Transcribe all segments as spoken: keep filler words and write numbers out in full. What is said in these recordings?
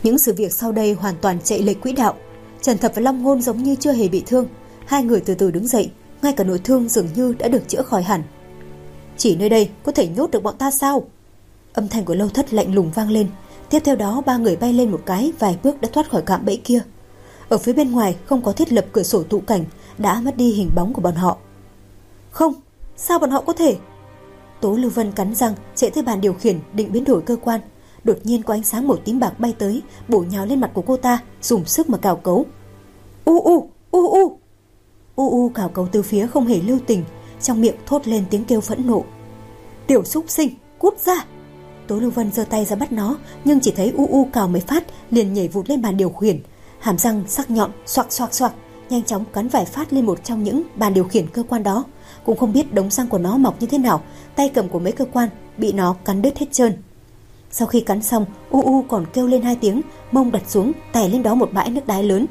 Những sự việc sau đây hoàn toàn chạy lệch quỹ đạo. Trần Thập và Long Ngôn giống như chưa hề bị thương. Hai người từ từ đứng dậy, ngay cả nội thương dường như đã được chữa khỏi hẳn. Chỉ nơi đây có thể nhốt được bọn ta sao? Âm thanh của Lâu Thất lạnh lùng vang lên. Tiếp theo đó ba người bay lên một cái, vài bước đã thoát khỏi cạm bẫy kia. Ở phía bên ngoài không có thiết lập cửa sổ tụ cảnh, đã mất đi hình bóng của bọn họ. Không, sao bọn họ có thể? Tố Lưu Vân cắn răng chạy tới bàn điều khiển định biến đổi cơ quan. Đột nhiên có ánh sáng màu tím bạc bay tới, bổ nhào lên mặt của cô ta, dùng sức mà cào cấu. U u u u u u cào cấu từ phía không hề lưu tình, trong miệng thốt lên tiếng kêu phẫn nộ. Tiểu xúc sinh, cút ra! Tố Lưu Vân giơ tay ra bắt nó, nhưng chỉ thấy u u cào mấy phát liền nhảy vụt lên bàn điều khiển, hàm răng sắc nhọn xoạc xoạc xoạc, nhanh chóng cắn vài phát lên một trong những bàn điều khiển cơ quan đó. Cũng không biết đống răng của nó mọc như thế nào, tay cầm của mấy cơ quan bị nó cắn đứt hết trơn. Sau khi cắn xong, u u còn kêu lên hai tiếng, mông đặt xuống, tè lên đó một bãi nước đái lớn.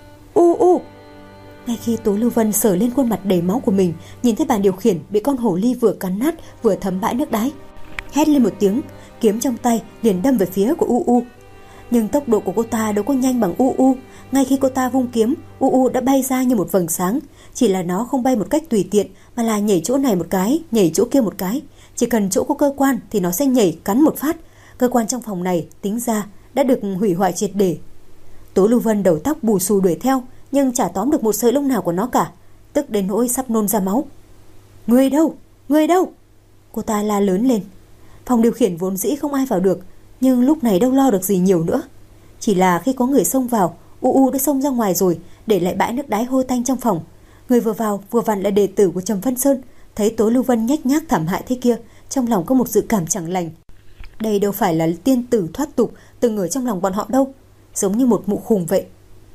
U u! Ngay khi Tố Lưu Vân sờ lên khuôn mặt đầy máu của mình, nhìn thấy bàn điều khiển bị con hổ ly vừa cắn nát vừa thấm bãi nước đái, hét lên một tiếng, kiếm trong tay liền đâm về phía của u u. Nhưng tốc độ của cô ta đâu có nhanh bằng u u. Ngay khi cô ta vung kiếm, u u đã bay ra như một vầng sáng. Chỉ là nó không bay một cách tùy tiện, mà là nhảy chỗ này một cái, nhảy chỗ kia một cái. Chỉ cần chỗ có cơ quan thì nó sẽ nhảy cắn một phát. Cơ quan trong phòng này tính ra đã được hủy hoại triệt để. Tố Lưu Vân đầu tóc bù xù đuổi theo, nhưng chả tóm được một sợi lông nào của nó cả, tức đến nỗi sắp nôn ra máu. Người đâu? Người đâu? Cô ta la lớn lên. Phòng điều khiển vốn dĩ không ai vào được, nhưng lúc này đâu lo được gì nhiều nữa. Chỉ là khi có người xông vào, u u đã xông ra ngoài rồi, để lại bãi nước đái hôi tanh trong phòng. Người vừa vào vừa vặn là đệ tử của Trầm Vân Sơn, thấy Tố Lưu Vân nhếch nhác thảm hại thế kia, trong lòng có một dự cảm chẳng lành. Đây đâu phải là tiên tử thoát tục từng ở trong lòng bọn họ đâu, giống như một mụ khùng vậy.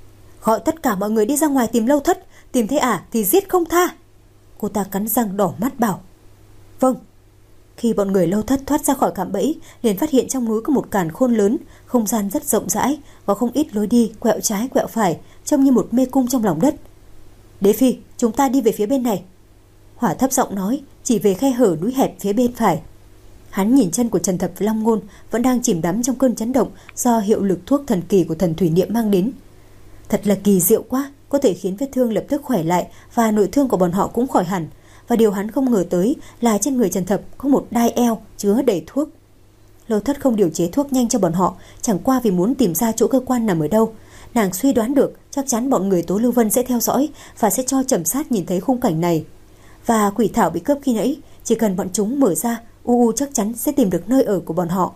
Gọi tất cả mọi người đi ra ngoài tìm Lâu Thất, tìm thấy ả thì giết không tha. Cô ta cắn răng đỏ mắt bảo. Vâng. Khi bọn người Lâu Thất thoát ra khỏi cạm bẫy, liền phát hiện trong núi có một càn khôn lớn, không gian rất rộng rãi, có không ít lối đi quẹo trái quẹo phải, trông như một mê cung trong lòng đất. Đế Phi, chúng ta đi về phía bên này. Hỏa thấp giọng nói, chỉ về khe hở núi hẹp phía bên phải. Hắn nhìn chân của Trần Thập và Long Ngôn vẫn đang chìm đắm trong cơn chấn động do hiệu lực thuốc thần kỳ của thần thủy niệm mang đến. Thật là kỳ diệu quá, có thể khiến vết thương lập tức khỏe lại và nội thương của bọn họ cũng khỏi hẳn. Và điều hắn không ngờ tới là trên người Trần Thập có một đai eo chứa đầy thuốc. Lâu Thất không điều chế thuốc nhanh cho bọn họ, chẳng qua vì muốn tìm ra chỗ cơ quan nằm ở đâu. Nàng suy đoán được chắc chắn bọn người Tố Lưu Vân sẽ theo dõi và sẽ cho Trầm Sát nhìn thấy khung cảnh này. Và quỷ thảo bị cướp khi nãy, chỉ cần bọn chúng mở ra, u u chắc chắn sẽ tìm được nơi ở của bọn họ.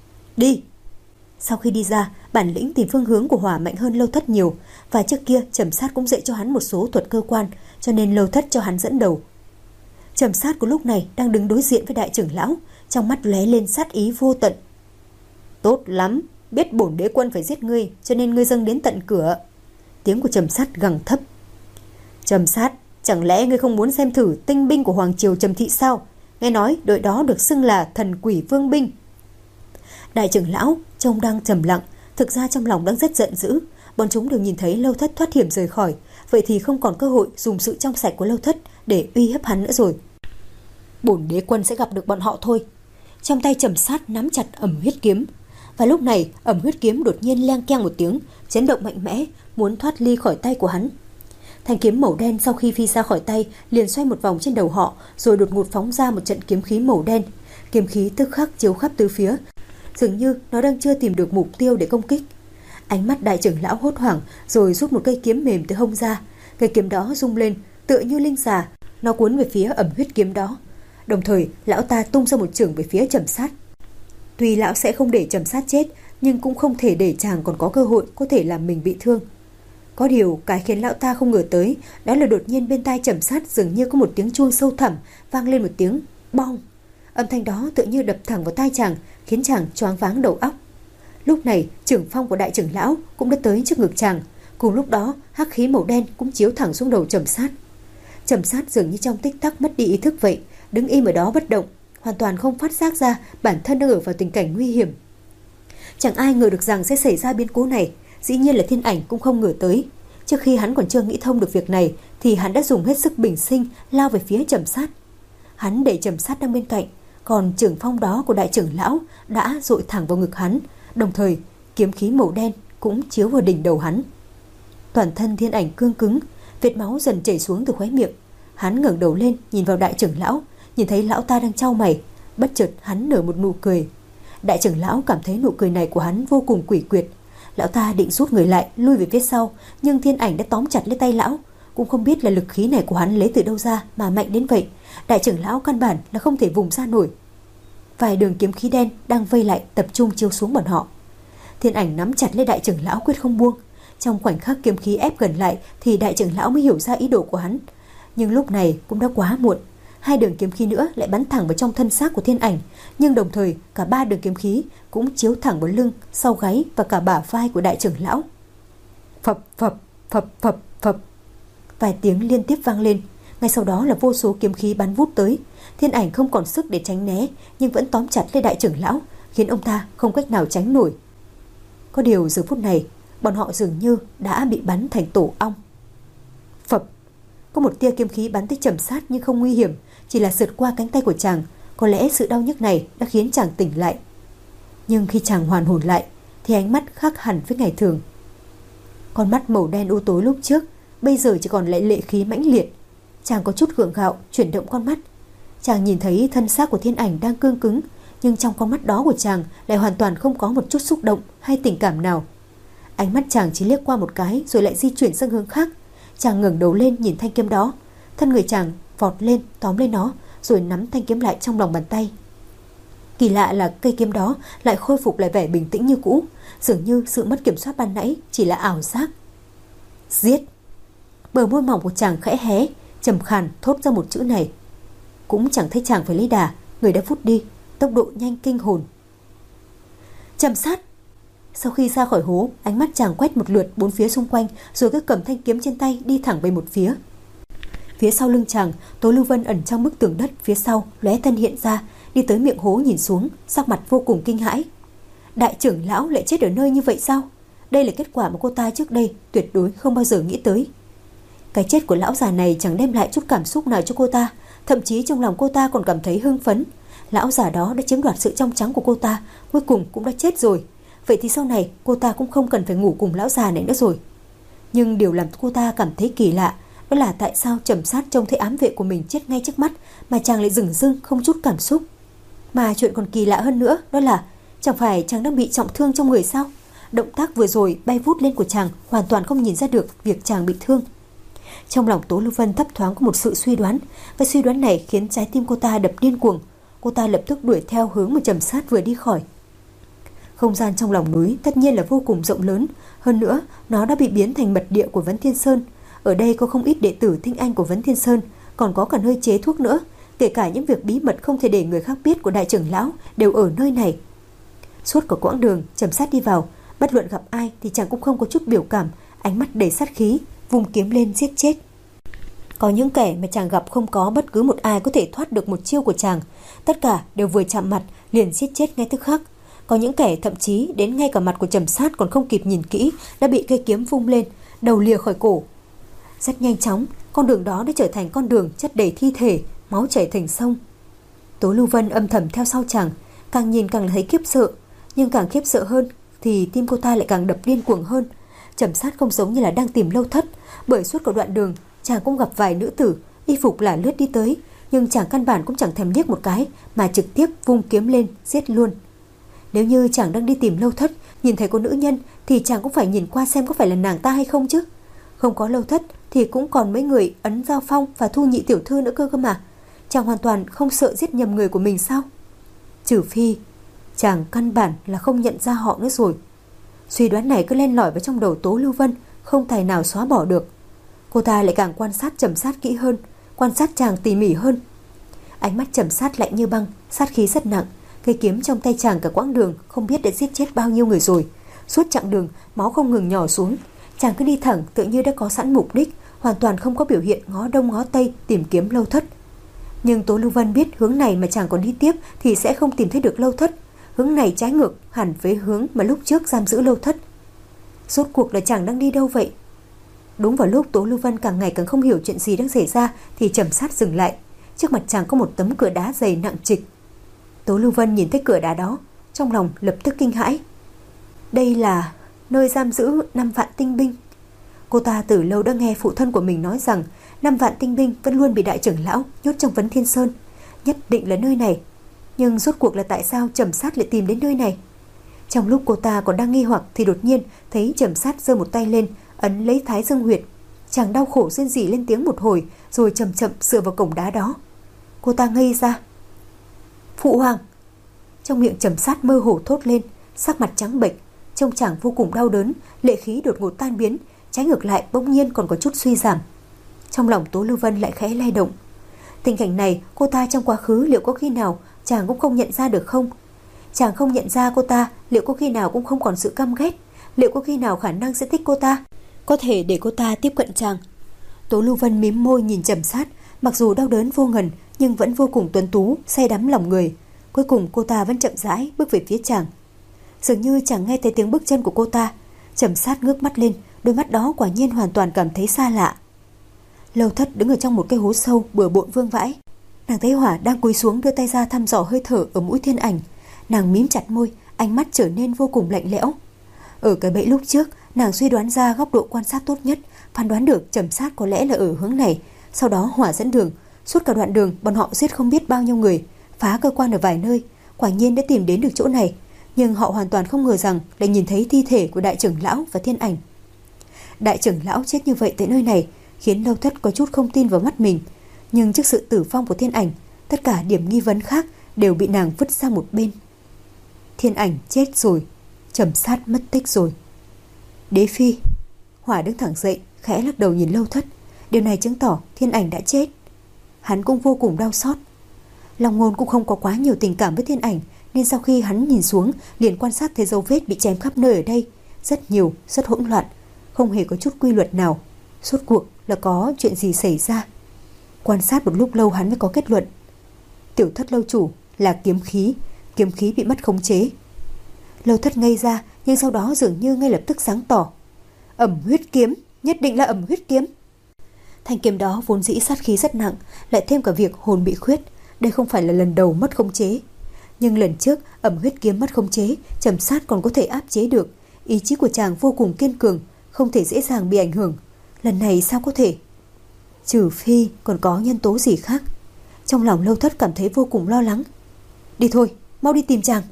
Đi! Sau khi đi ra, bản lĩnh tìm phương hướng của Hỏa mạnh hơn Lâu Thất nhiều, và trước kia Trầm Sát cũng dạy cho hắn một số thuật cơ quan, cho nên Lâu Thất cho hắn dẫn đầu. Trầm Sát của lúc này đang đứng đối diện với đại trưởng lão, trong mắt lóe lên sát ý vô tận. Tốt lắm, biết bổn đế quân phải giết ngươi, cho nên ngươi dâng đến tận cửa. Tiếng của Trầm Sát gằn thấp. Trầm Sát, chẳng lẽ ngươi không muốn xem thử tinh binh của Hoàng Triều Trầm Thị sao? Nghe nói đội đó được xưng là thần quỷ vương binh. Đại trưởng lão trông đang trầm lặng, thực ra trong lòng đang rất giận dữ. Bọn chúng đều nhìn thấy Lâu Thất thoát hiểm rời khỏi, vậy thì không còn cơ hội dùng sự trong sạch của Lâu Thất để uy hiếp hắn nữa rồi. Bổn đế quân sẽ gặp được bọn họ thôi. Trong tay Trầm Sát nắm chặt ẩm huyết kiếm, và lúc này ẩm huyết kiếm đột nhiên leng keng một tiếng, chấn động mạnh mẽ, muốn thoát ly khỏi tay của hắn. Thanh kiếm màu đen sau khi phi ra khỏi tay liền xoay một vòng trên đầu họ, rồi đột ngột phóng ra một trận kiếm khí màu đen. Kiếm khí tức khắc chiếu khắp tứ phía, dường như nó đang chưa tìm được mục tiêu để công kích. Ánh mắt đại trưởng lão hốt hoảng, rồi rút một cây kiếm mềm từ hông ra. Cây kiếm đó rung lên, tựa như linh xà, nó cuốn về phía ẩm huyết kiếm đó. Đồng thời, lão ta tung ra một chưởng về phía Trầm Sát. Tuy lão sẽ không để Trầm Sát chết, nhưng cũng không thể để chàng còn có cơ hội có thể làm mình bị thương. Có điều, cái khiến lão ta không ngờ tới, đó là đột nhiên bên tai Trầm Sát dường như có một tiếng chuông sâu thẳm vang lên một tiếng bong. Âm thanh đó tựa như đập thẳng vào tai chàng, khiến chàng choáng váng đầu óc. Lúc này, trưởng phong của đại trưởng lão cũng đã tới trước ngực chàng. Cùng lúc đó, hắc khí màu đen cũng chiếu thẳng xuống đầu Trầm Sát. Trầm Sát dường như trong tích tắc mất đi ý thức vậy, đứng im ở đó bất động, hoàn toàn không phát giác ra bản thân đang ở vào tình cảnh nguy hiểm. Chẳng ai ngờ được rằng sẽ xảy ra biến cố này, dĩ nhiên là Thiên Ảnh cũng không ngờ tới. Trước khi hắn còn chưa nghĩ thông được việc này, thì hắn đã dùng hết sức bình sinh lao về phía Trầm Sát. Hắn đẩy Trầm Sát đang bên cạnh, còn trưởng phong đó của đại trưởng lão đã dội thẳng vào ngực hắn, đồng thời kiếm khí màu đen cũng chiếu vào đỉnh đầu hắn. Toàn thân Thiên Ảnh cương cứng, vết máu dần chảy xuống từ khóe miệng. Hắn ngẩng đầu lên nhìn vào đại trưởng lão, nhìn thấy lão ta đang chau mày, bất chợt hắn nở một nụ cười. Đại trưởng lão cảm thấy nụ cười này của hắn vô cùng quỷ quyệt. Lão ta định rút người lại, lui về phía sau, nhưng Thiên Ảnh đã tóm chặt lấy tay lão. Cũng không biết là lực khí này của hắn lấy từ đâu ra mà mạnh đến vậy. Đại trưởng lão căn bản là không thể vùng ra nổi. Vài đường kiếm khí đen đang vây lại tập trung chiếu xuống bọn họ. Thiên Ảnh nắm chặt lấy đại trưởng lão quyết không buông. Trong khoảnh khắc kiếm khí ép gần lại thì đại trưởng lão mới hiểu ra ý đồ của hắn. Nhưng lúc này cũng đã quá muộn. Hai đường kiếm khí nữa lại bắn thẳng vào trong thân xác của Thiên Ảnh, nhưng đồng thời cả ba đường kiếm khí cũng chiếu thẳng vào lưng, sau gáy và cả bả vai của đại trưởng lão. Phập phập phập phập phập, vài tiếng liên tiếp vang lên. Ngay sau đó là vô số kiếm khí bắn vút tới. Thiên Ảnh không còn sức để tránh né, nhưng vẫn tóm chặt lấy đại trưởng lão, khiến ông ta không cách nào tránh nổi. Có điều giờ phút này bọn họ dường như đã bị bắn thành tổ ong. Phập, có một tia kiếm khí bắn tới Trầm Sát nhưng không nguy hiểm, chỉ là sượt qua cánh tay của chàng. Có lẽ sự đau nhức này đã khiến chàng tỉnh lại. Nhưng khi chàng hoàn hồn lại thì ánh mắt khác hẳn với ngày thường. Con mắt màu đen u tối lúc trước bây giờ chỉ còn lại lệ khí mãnh liệt. Chàng có chút gượng gạo chuyển động con mắt. Chàng nhìn thấy thân xác của Thiên Ảnh đang cương cứng, nhưng trong con mắt đó của chàng lại hoàn toàn không có một chút xúc động hay tình cảm nào. Ánh mắt chàng chỉ liếc qua một cái rồi lại di chuyển sang hướng khác. Chàng ngẩng đầu lên nhìn thanh kiếm đó. Thân người chàng vọt lên tóm lên nó rồi nắm thanh kiếm lại trong lòng bàn tay. Kỳ lạ là cây kiếm đó lại khôi phục lại vẻ bình tĩnh như cũ, dường như sự mất kiểm soát ban nãy chỉ là ảo giác. Giết! Bờ môi mỏng của chàng khẽ hé, trầm khàn thốt ra một chữ này. Cũng chẳng thấy chàng phải lấy đà, người đã vút đi, tốc độ nhanh kinh hồn. Trầm Sát! Sau khi ra khỏi hố, ánh mắt chàng quét một lượt bốn phía xung quanh, rồi cứ cầm thanh kiếm trên tay đi thẳng về một phía. Phía sau lưng chàng, Tố Lưu Vân ẩn trong bức tường đất phía sau lóe thân hiện ra, đi tới miệng hố nhìn xuống, sắc mặt vô cùng kinh hãi. Đại trưởng lão lại chết ở nơi như vậy sao? Đây là kết quả mà cô ta trước đây tuyệt đối không bao giờ nghĩ tới. Cái chết của lão già này chẳng đem lại chút cảm xúc nào cho cô ta, thậm chí trong lòng cô ta còn cảm thấy hưng phấn. Lão già đó đã chiếm đoạt sự trong trắng của cô ta, cuối cùng cũng đã chết rồi. Vậy thì sau này cô ta cũng không cần phải ngủ cùng lão già này nữa rồi. Nhưng điều làm cô ta cảm thấy kỳ lạ đó là tại sao Trầm Sát trông thấy ám vệ của mình chết ngay trước mắt mà chàng lại dửng dưng không chút cảm xúc. Mà chuyện còn kỳ lạ hơn nữa đó là chẳng phải chàng đang bị trọng thương trong người sao? Động tác vừa rồi bay vút lên của chàng hoàn toàn không nhìn ra được việc chàng bị thương. Trong lòng Tố Lưu Vân thấp thoáng có một sự suy đoán, và suy đoán này khiến trái tim cô ta đập điên cuồng. Cô ta lập tức đuổi theo hướng mà Trầm Sát vừa đi khỏi. Không gian trong lòng núi tất nhiên là vô cùng rộng lớn, hơn nữa nó đã bị biến thành mật địa của Vấn Thiên Sơn. Ở đây có không ít đệ tử tinh anh của Vấn Thiên Sơn, còn có cả nơi chế thuốc nữa, kể cả những việc bí mật không thể để người khác biết của đại trưởng lão đều ở nơi này. Suốt cả quãng đường Trầm Sát đi vào, bất luận gặp ai thì chàng cũng không có chút biểu cảm, ánh mắt đầy sát khí, vung kiếm lên giết chết. Có những kẻ mà chàng gặp không có bất cứ một ai có thể thoát được một chiêu của chàng, tất cả đều vừa chạm mặt liền giết chết ngay tức khắc. Có những kẻ thậm chí đến ngay cả mặt của Trầm Sát còn không kịp nhìn kỹ đã bị cây kiếm vung lên, đầu lìa khỏi cổ. Rất nhanh chóng, con đường đó đã trở thành con đường chất đầy thi thể, máu chảy thành sông. Tố Lưu Vân âm thầm theo sau chàng, càng nhìn càng thấy khiếp sợ, nhưng càng khiếp sợ hơn thì tim cô ta lại càng đập điên cuồng hơn. Trầm Sát không giống như là đang tìm Lâu Thất, bởi suốt cả đoạn đường chàng cũng gặp vài nữ tử y phục là lướt đi tới, nhưng chàng căn bản cũng chẳng thèm liếc một cái mà trực tiếp vung kiếm lên giết luôn. Nếu như chàng đang đi tìm Lâu Thất, nhìn thấy có nữ nhân thì chàng cũng phải nhìn qua xem có phải là nàng ta hay không chứ. Không có Lâu Thất thì cũng còn mấy người Ấn Giao Phong và Thu Nhị tiểu thư nữa cơ cơ mà. Chàng hoàn toàn không sợ giết nhầm người của mình sao? Trừ phi chàng căn bản là không nhận ra họ nữa rồi. Suy đoán này cứ len lỏi vào trong đầu Tố Lưu Vân, không tài nào xóa bỏ được. Cô ta lại càng quan sát Trầm Sát kỹ hơn, quan sát chàng tỉ mỉ hơn. Ánh mắt Trầm Sát lạnh như băng, sát khí rất nặng. Cây kiếm trong tay chàng cả quãng đường không biết đã giết chết bao nhiêu người rồi. Suốt chặng đường máu không ngừng nhỏ xuống. Chàng cứ đi thẳng tự như đã có sẵn mục đích, hoàn toàn không có biểu hiện ngó đông ngó tây tìm kiếm Lâu Thất. Nhưng Tố Lưu Vân biết hướng này mà chàng còn đi tiếp thì sẽ không tìm thấy được Lâu Thất. Hướng này trái ngược hẳn với hướng mà lúc trước giam giữ Lâu Thất. Rốt cuộc là chàng đang đi đâu vậy? Đúng vào lúc Tố Lưu Vân càng ngày càng không hiểu chuyện gì đang xảy ra thì Trầm Sát dừng lại. Trước mặt chàng có một tấm cửa đá dày nặng trịch. Tố Lưu Vân nhìn thấy cửa đá đó, trong lòng lập tức kinh hãi. Đây là nơi giam giữ năm vạn tinh binh. Cô ta từ lâu đã nghe phụ thân của mình nói rằng năm vạn tinh binh vẫn luôn bị đại trưởng lão nhốt trong Vấn Thiên Sơn. Nhất định là nơi này. Nhưng rốt cuộc là tại sao Trầm Sát lại tìm đến nơi này? Trong lúc cô ta còn đang nghi hoặc thì đột nhiên thấy Trầm Sát giơ một tay lên, ấn lấy Thái Dương huyệt. Chàng đau khổ rên rỉ lên tiếng một hồi, rồi chậm chậm dựa vào cổng đá đó. Cô ta ngây ra. Phụ hoàng! Trong miệng Trầm Sát mơ hồ thốt lên, sắc mặt trắng bệch, trông chàng vô cùng đau đớn, lệ khí đột ngột tan biến, trái ngược lại bỗng nhiên còn có chút suy giảm. Trong lòng Tố Lưu Vân lại khẽ lay động. Tình cảnh này cô ta trong quá khứ liệu có khi nào chàng cũng không nhận ra được không? Chàng không nhận ra cô ta, liệu có khi nào cũng không còn sự căm ghét? Liệu có khi nào khả năng sẽ thích cô ta, có thể để cô ta tiếp cận chàng? Tố Lưu Vân mím môi nhìn Trầm Sát, mặc dù đau đớn vô ngần nhưng vẫn vô cùng tuấn tú, say đắm lòng người. Cuối cùng cô ta vẫn chậm rãi bước về phía chàng. Dường như chàng nghe thấy tiếng bước chân của cô ta. Trầm Sát ngước mắt lên, đôi mắt đó quả nhiên hoàn toàn cảm thấy xa lạ. Lâu Thất đứng ở trong một cái hố sâu bừa bộn vương vãi. Nàng thấy Hỏa đang cúi xuống đưa tay ra thăm dò hơi thở ở mũi Thiên Ảnh. Nàng mím chặt môi, ánh mắt trở nên vô cùng lạnh lẽo. Ở cái bẫy lúc trước, nàng suy đoán ra góc độ quan sát tốt nhất, phán đoán được Trầm Sát có lẽ là ở hướng này. Sau đó Hỏa dẫn đường, suốt cả đoạn đường bọn họ giết không biết bao nhiêu người, phá cơ quan ở vài nơi, quả nhiên đã tìm đến được chỗ này. Nhưng họ hoàn toàn không ngờ rằng lại nhìn thấy thi thể của đại trưởng lão và Thiên Ảnh. Đại trưởng lão chết như vậy tại nơi này khiến Lâu Thất có chút không tin vào mắt mình. Nhưng trước sự tử vong của Thiên Ảnh, tất cả điểm nghi vấn khác đều bị nàng vứt sang một bên. Thiên Ảnh chết rồi, Trầm Sát mất tích rồi. Đế phi! Hỏa đứng thẳng dậy, khẽ lắc đầu nhìn Lâu Thất. Điều này chứng tỏ Thiên Ảnh đã chết. Hắn cũng vô cùng đau xót. Long Ngôn cũng không có quá nhiều tình cảm với Thiên Ảnh, nên sau khi hắn nhìn xuống liền quan sát thấy dấu vết bị chém khắp nơi ở đây, rất nhiều, rất hỗn loạn, không hề có chút quy luật nào. Rốt cuộc là có chuyện gì xảy ra? Quan sát một lúc lâu hắn mới có kết luận. Tiểu Thất lâu chủ là kiếm khí, kiếm khí bị mất khống chế. Lâu Thất ngây ra, nhưng sau đó dường như ngay lập tức sáng tỏ. Ẩm huyết kiếm, nhất định là ẩm huyết kiếm. Thanh kiếm đó vốn dĩ sát khí rất nặng, lại thêm cả việc hồn bị khuyết. Đây không phải là lần đầu mất khống chế. Nhưng lần trước ẩm huyết kiếm mất khống chế, Trầm Sát còn có thể áp chế được. Ý chí của chàng vô cùng kiên cường, không thể dễ dàng bị ảnh hưởng. Lần này sao có thể? Trừ phi còn có nhân tố gì khác. Trong lòng Lâu Thất cảm thấy vô cùng lo lắng. Đi thôi, mau đi tìm chàng.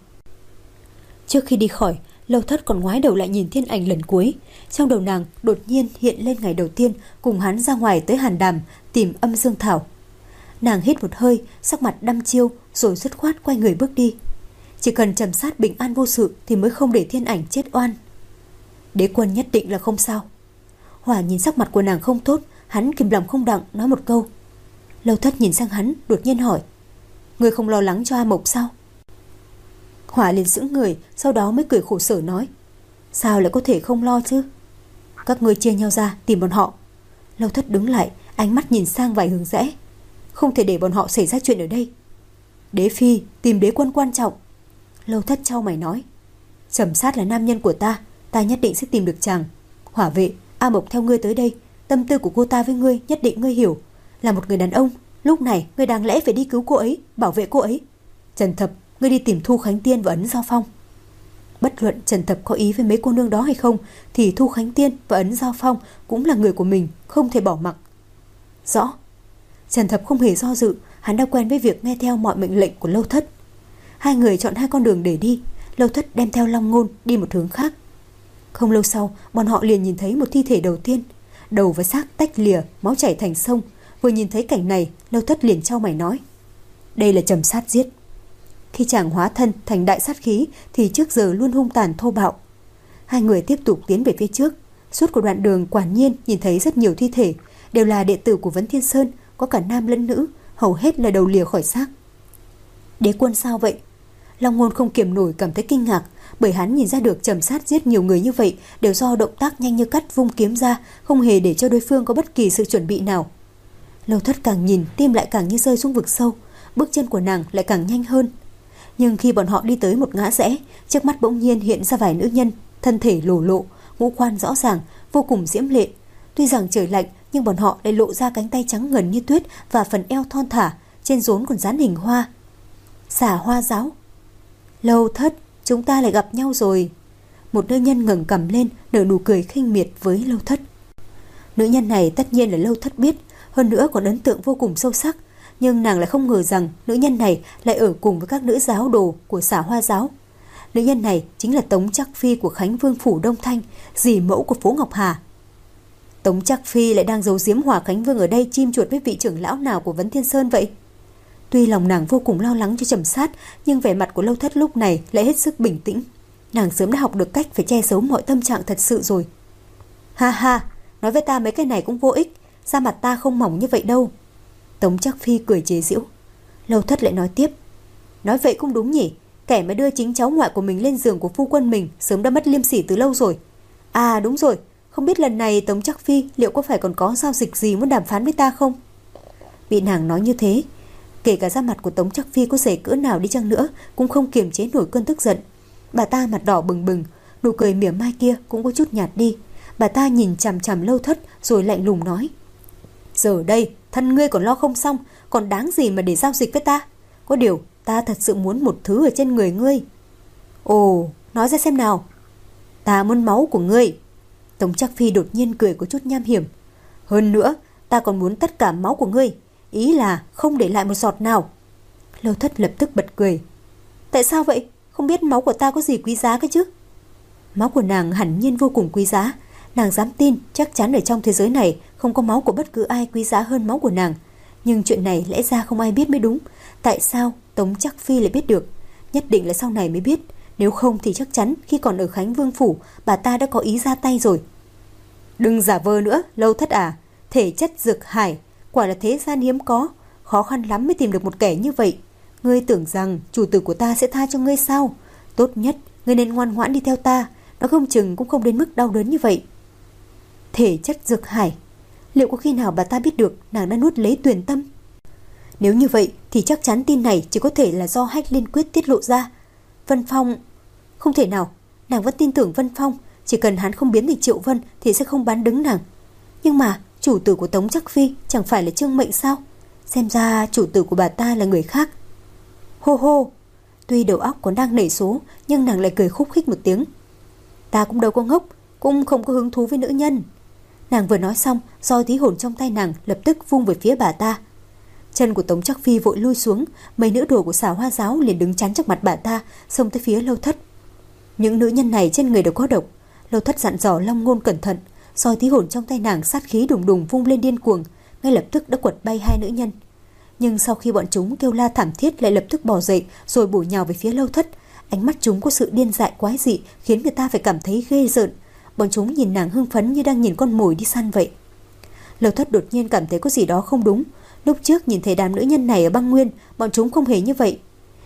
Trước khi đi khỏi, Lâu Thất còn ngoái đầu lại nhìn Thiên Ảnh lần cuối. Trong đầu nàng đột nhiên hiện lên ngày đầu tiên cùng hắn ra ngoài tới Hàn Đàm tìm Âm Dương Thảo. Nàng hít một hơi, sắc mặt đăm chiêu, rồi dứt khoát quay người bước đi. Chỉ cần Trầm Sát bình an vô sự thì mới không để Thiên Ảnh chết oan. Đế quân nhất định là không sao. Hỏa nhìn sắc mặt của nàng không tốt, hắn kìm lòng không đặng nói một câu. Lâu Thất nhìn sang hắn, đột nhiên hỏi: Ngươi không lo lắng cho A Mộc sao? Hỏa liền sững người, sau đó mới cười khổ sở nói: Sao lại có thể không lo chứ? Các ngươi chia nhau ra tìm bọn họ. Lâu Thất đứng lại, ánh mắt nhìn sang vài hướng rẽ. Không thể để bọn họ xảy ra chuyện ở đây. Đế phi tìm đế quân quan trọng. Lâu Thất chau mày nói: Trầm Sát là nam nhân của ta, ta nhất định sẽ tìm được chàng. Hỏa vệ, A Mộc theo ngươi tới đây, tâm tư của cô ta với ngươi nhất định ngươi hiểu. Là một người đàn ông, lúc này ngươi đáng lẽ phải đi cứu cô ấy, bảo vệ cô ấy. Trần Thập, ngươi đi tìm Thu Khánh Tiên và Ấn Giao Phong. Bất luận Trần Thập có ý với mấy cô nương đó hay không, thì Thu Khánh Tiên và Ấn Giao Phong cũng là người của mình, không thể bỏ mặc. Rõ. Trần Thập không hề do dự, hắn đã quen với việc nghe theo mọi mệnh lệnh của Lâu Thất. Hai người chọn hai con đường để đi. Lâu Thất đem theo Long Ngôn đi một hướng khác. Không lâu sau, bọn họ liền nhìn thấy một thi thể đầu tiên. Đầu và xác tách lìa, máu chảy thành sông. Vừa nhìn thấy cảnh này, Lâu Thất liền chau mày nói: Đây là Trầm Sát giết. Khi chàng hóa thân thành đại sát khí thì trước giờ luôn hung tàn thô bạo. Hai người tiếp tục tiến về phía trước. Suốt của đoạn đường quả nhiên nhìn thấy rất nhiều thi thể, đều là đệ tử của Vấn Thiên Sơn, có cả nam lẫn nữ, hầu hết là đầu lìa khỏi xác. Đế quân sao vậy? Long Ngôn không kiềm nổi cảm thấy kinh ngạc, bởi hắn nhìn ra được Trầm Sát giết nhiều người như vậy đều do động tác nhanh như cắt vung kiếm ra, không hề để cho đối phương có bất kỳ sự chuẩn bị nào. Lâu Thất càng nhìn, tim lại càng như rơi xuống vực sâu, bước chân của nàng lại càng nhanh hơn. Nhưng khi bọn họ đi tới một ngã rẽ, trước mắt bỗng nhiên hiện ra vài nữ nhân, thân thể lồ lộ, ngũ quan rõ ràng, vô cùng diễm lệ. Tuy rằng trời lạnh, nhưng bọn họ lại lộ ra cánh tay trắng ngần như tuyết và phần eo thon thả, trên rốn còn dán hình hoa. Xả Hoa giáo. Lâu Thất, chúng ta lại gặp nhau rồi. một nữ nhân ngẩng cằm lên, nở nụ cười khinh miệt với Lâu Thất. Nữ nhân này tất nhiên là Lâu Thất biết, hơn nữa còn ấn tượng vô cùng sâu sắc, nhưng nàng lại không ngờ rằng nữ nhân này lại ở cùng với các nữ giáo đồ của Xả Hoa giáo. Nữ nhân này chính là Tống Trắc Phi của Khánh Vương phủ Đông Thanh, dì mẫu của Phố Ngọc Hà. Tống Trắc Phi lại đang giấu giếm Hỏa Khánh Vương ở đây chim chuột với vị trưởng lão nào của Vấn Thiên Sơn vậy? Tuy lòng nàng vô cùng lo lắng cho Trầm Sát, nhưng vẻ mặt của Lâu Thất lúc này lại hết sức bình tĩnh. Nàng sớm đã học được cách phải che giấu mọi tâm trạng thật sự rồi. Ha ha, nói với ta mấy cái này cũng vô ích, da mặt ta không mỏng như vậy đâu. Tống Trắc Phi cười chế giễu. Lâu Thất lại nói tiếp. Nói vậy cũng đúng nhỉ, kẻ mà đưa chính cháu ngoại của mình lên giường của phu quân mình sớm đã mất liêm sỉ từ lâu rồi. À đúng rồi, không biết lần này Tống Trắc Phi liệu có phải còn có giao dịch gì muốn đàm phán với ta không? Bị nàng nói như thế, kể cả da mặt của Tống Trắc Phi có dày cỡ nào đi chăng nữa cũng không kiềm chế nổi cơn tức giận. Bà ta mặt đỏ bừng bừng, nụ cười mỉa mai kia cũng có chút nhạt đi. Bà ta nhìn chằm chằm Lâu Thất rồi lạnh lùng nói. Giờ đây, thân ngươi còn lo không xong, còn đáng gì mà để giao dịch với ta? Có điều, ta thật sự muốn một thứ ở trên người ngươi. Ồ, nói ra xem nào. Ta muốn máu của ngươi. Tống Trắc Phi đột nhiên cười có chút nham hiểm. Hơn nữa, ta còn muốn tất cả máu của ngươi. Ý là không để lại một giọt nào. Lâu Thất lập tức bật cười. Tại sao vậy? Không biết máu của ta có gì quý giá cơ chứ? Máu của nàng hẳn nhiên vô cùng quý giá. Nàng dám tin chắc chắn ở trong thế giới này không có máu của bất cứ ai quý giá hơn máu của nàng. Nhưng chuyện này lẽ ra không ai biết mới đúng. Tại sao Tống Trắc Phi lại biết được? Nhất định là sau này mới biết. Nếu không thì chắc chắn khi còn ở Khánh Vương phủ, bà ta đã có ý ra tay rồi. Đừng giả vờ nữa, Lâu Thất à. Thể chất dược hải quả là thế gian hiếm có, khó khăn lắm mới tìm được một kẻ như vậy. Ngươi tưởng rằng chủ tử của ta sẽ tha cho ngươi sao? Tốt nhất ngươi nên ngoan ngoãn đi theo ta, nó không chừng cũng không đến mức đau đớn như vậy. Thể chất dược hải, liệu có khi nào bà ta biết được nàng đã nuốt lấy Tuyền Tâm? Nếu như vậy thì chắc chắn tin này chỉ có thể là do Hách Liên Quyết tiết lộ ra. Vân Phong... Không thể nào, nàng vẫn tin tưởng Vân Phong, chỉ cần hắn không biến thành Triệu Vân thì sẽ không bán đứng nàng. Nhưng mà chủ tử của Tống Trắc Phi chẳng phải là Trương Mệnh sao? Xem ra chủ tử của bà ta là người khác. Hô hô, tuy đầu óc còn đang nảy số, nhưng nàng lại cười khúc khích một tiếng. Ta cũng đâu có ngốc, cũng không có hứng thú với nữ nhân. Nàng vừa nói xong, roi tí hồn trong tay nàng lập tức vung về phía bà ta. Chân của Tống Trắc Phi vội lui xuống, mấy nữ đồ của Xả Hoa giáo liền đứng chắn trước mặt bà ta, xông tới phía Lâu Thất. Những nữ nhân này trên người đều có độc. Lâu Thất dặn dò Long Ngôn cẩn thận, roi tí hồn trong tay nàng sát khí đùng đùng vung lên điên cuồng, ngay lập tức đã quật bay hai nữ nhân. Nhưng sau khi bọn chúng kêu la thảm thiết lại lập tức bò dậy rồi bổ nhào về phía Lâu Thất. Ánh mắt chúng có sự điên dại quái dị khiến người ta phải cảm thấy ghê rợn. Bọn chúng nhìn nàng hưng phấn như đang nhìn con mồi đi săn vậy. Lâu Thất đột nhiên cảm thấy có gì đó không đúng. Lúc trước nhìn thấy đám nữ nhân này ở băng nguyên, bọn chúng không hề như vậy.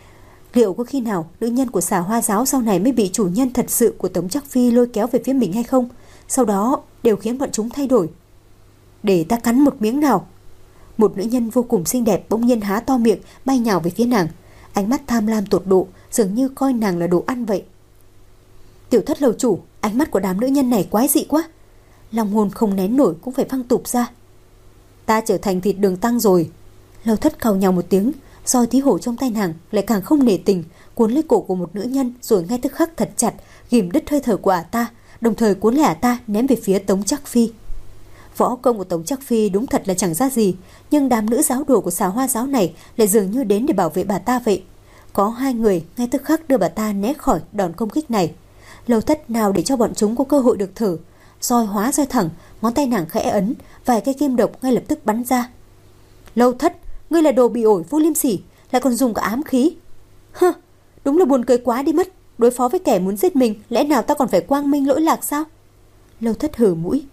Liệu có khi nào nữ nhân của Xả Hoa giáo sau này mới bị chủ nhân thật sự của Tống Trắc Phi lôi kéo về phía mình hay không? Sau đó đều khiến bọn chúng thay đổi. Để ta cắn một miếng nào. Một nữ nhân vô cùng xinh đẹp bỗng nhiên há to miệng bay nhào về phía nàng, ánh mắt tham lam tột độ, dường như coi nàng là đồ ăn vậy. Tiểu Thất lầu chủ, ánh mắt của đám nữ nhân này quái dị quá. Long Ngôn không nén nổi cũng phải văng tụp ra. Ta trở thành thịt đường tăng rồi. Lâu Thất cào nhào một tiếng, roi tí hổ trong tay nàng lại càng không nể tình, cuốn lấy cổ của một nữ nhân rồi ngay tức khắc thật chặt ghìm đứt hơi thở của ả ta, đồng thời cuốn lấy ả ta ném về phía Tống Trắc Phi. Võ công của Tống Trắc Phi đúng thật là chẳng ra gì, nhưng đám nữ giáo đồ của Xả Hoa giáo này lại dường như đến để bảo vệ bà ta vậy. Có hai người ngay tức khắc đưa bà ta né khỏi đòn công kích này. Lâu Thất nào để cho bọn chúng có cơ hội được thở, roi hóa roi thẳng, ngón tay nàng khẽ ấn, vài cây kim độc ngay lập tức bắn ra. Lâu Thất, ngươi là đồ bị ổi vô liêm sỉ, lại còn dùng cả ám khí. Hơ, đúng là buồn cười quá đi mất. Đối phó với kẻ muốn giết mình, lẽ nào ta còn phải quang minh lỗi lạc sao? Lâu Thất hừ mũi.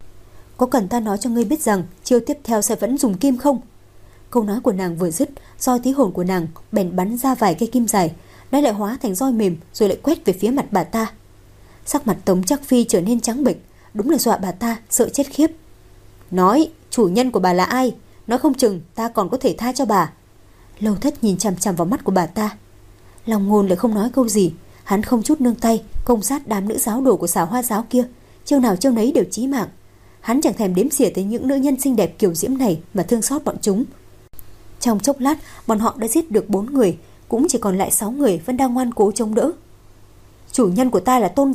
Có cần ta nói cho ngươi biết rằng chiêu tiếp theo sẽ vẫn dùng kim không? Câu nói của nàng vừa dứt, roi tí hồn của nàng bèn bắn ra vài cây kim dài, nó lại hóa thành roi mềm rồi lại quét về phía mặt bà ta. Sắc mặt Tống Trắc Phi trở nên trắng bệch, đúng là dọa bà ta sợ chết khiếp. Nói, chủ nhân của bà là ai? Nói không chừng ta còn có thể tha cho bà. Lâu Thất nhìn chằm chằm vào mắt của bà ta. Long Ngôn lại không nói câu gì, hắn không chút nương tay công sát đám nữ giáo đồ của Xả Hoa giáo kia, chiêu nào chiêu nấy đều chí mạng. Hắn chẳng thèm đếm xỉa tới những nữ nhân xinh đẹp kiều diễm này mà thương xót bọn chúng. Trong chốc lát, bọn họ đã giết được bốn người, cũng chỉ còn lại sáu người vẫn đang ngoan cố chống đỡ. Chủ nhân của ta là tôn giả,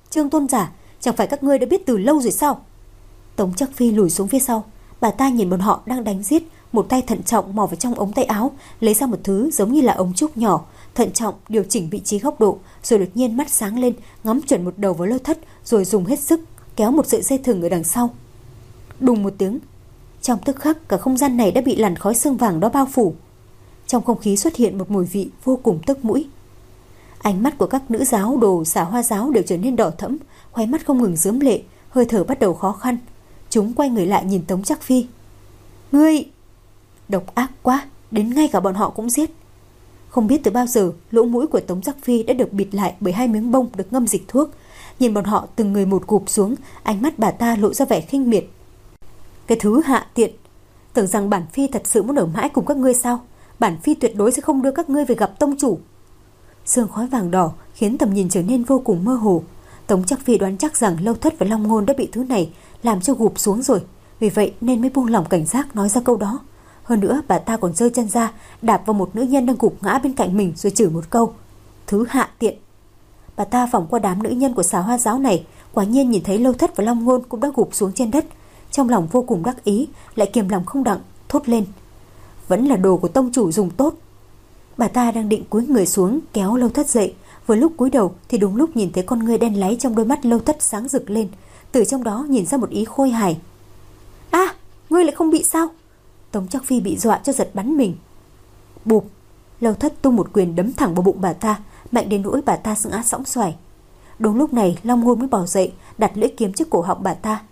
Trương tôn giả, chẳng phải các ngươi đã biết từ lâu rồi sao? Tống Trác Phi lùi xuống phía sau, bà ta nhìn bọn họ đang đánh giết, một tay thận trọng mò vào trong ống tay áo, lấy ra một thứ giống như là ống trúc nhỏ, thận trọng điều chỉnh vị trí góc độ, rồi đột nhiên mắt sáng lên, ngắm chuẩn một đầu vào Lâu Thất, rồi dùng hết sức kéo một sợi dây thừng ở đằng sau. Đùng một tiếng, trong tức khắc cả không gian này đã bị làn khói xương vàng đó bao phủ. Trong không khí xuất hiện một mùi vị vô cùng tức mũi. Ánh mắt của các nữ giáo đồ Xà Hoa giáo đều trở nên đỏ thẫm, khóe mắt không ngừng rướm lệ, hơi thở bắt đầu khó khăn. Chúng quay người lại nhìn Tống Trác Phi. Ngươi độc ác quá, đến ngay cả bọn họ cũng giết. Không biết từ bao giờ lỗ mũi của Tống Trác Phi đã được bịt lại bởi hai miếng bông được ngâm dịch thuốc. Nhìn bọn họ từng người một gục xuống, ánh mắt bà ta lộ ra vẻ khinh miệt. Cái thứ hạ tiện, tưởng rằng bản phi thật sự muốn ở mãi cùng các ngươi sao? Bản phi tuyệt đối sẽ không đưa các ngươi về gặp tông chủ. Sương khói vàng đỏ khiến tầm nhìn trở nên vô cùng mơ hồ. Tống Trác Phi đoán chắc rằng Lâu Thất và Long Ngôn đã bị thứ này làm cho gục xuống rồi, vì vậy nên mới buông lỏng cảnh giác nói ra câu đó. Hơn nữa bà ta còn giơ chân ra đạp vào một nữ nhân đang gục ngã bên cạnh mình, rồi chửi một câu thứ hạ tiện. Bà ta vòng qua đám nữ nhân của Xà Hoa giáo này, quả nhiên nhìn thấy Lâu Thất và Long Ngôn cũng đã gục xuống trên đất. Trong lòng vô cùng đắc ý, lại kiềm lòng không đặng thốt lên, vẫn là đồ của tông chủ dùng tốt. Bà ta đang định cúi người xuống kéo Lâu Thất dậy, vừa lúc cúi đầu thì đúng lúc nhìn thấy con ngươi đen láy trong đôi mắt Lâu Thất sáng rực lên, từ trong đó nhìn ra một ý khôi hài. A, à, ngươi lại không bị sao? Tống Trác Phi bị dọa cho giật bắn mình. Bụp, Lâu Thất tung một quyền đấm thẳng vào bụng bà ta, mạnh đến nỗi bà ta ngã sõng xoài. Đúng lúc này Long Ngôn mới bò dậy, đặt lưỡi kiếm trước cổ họng bà ta.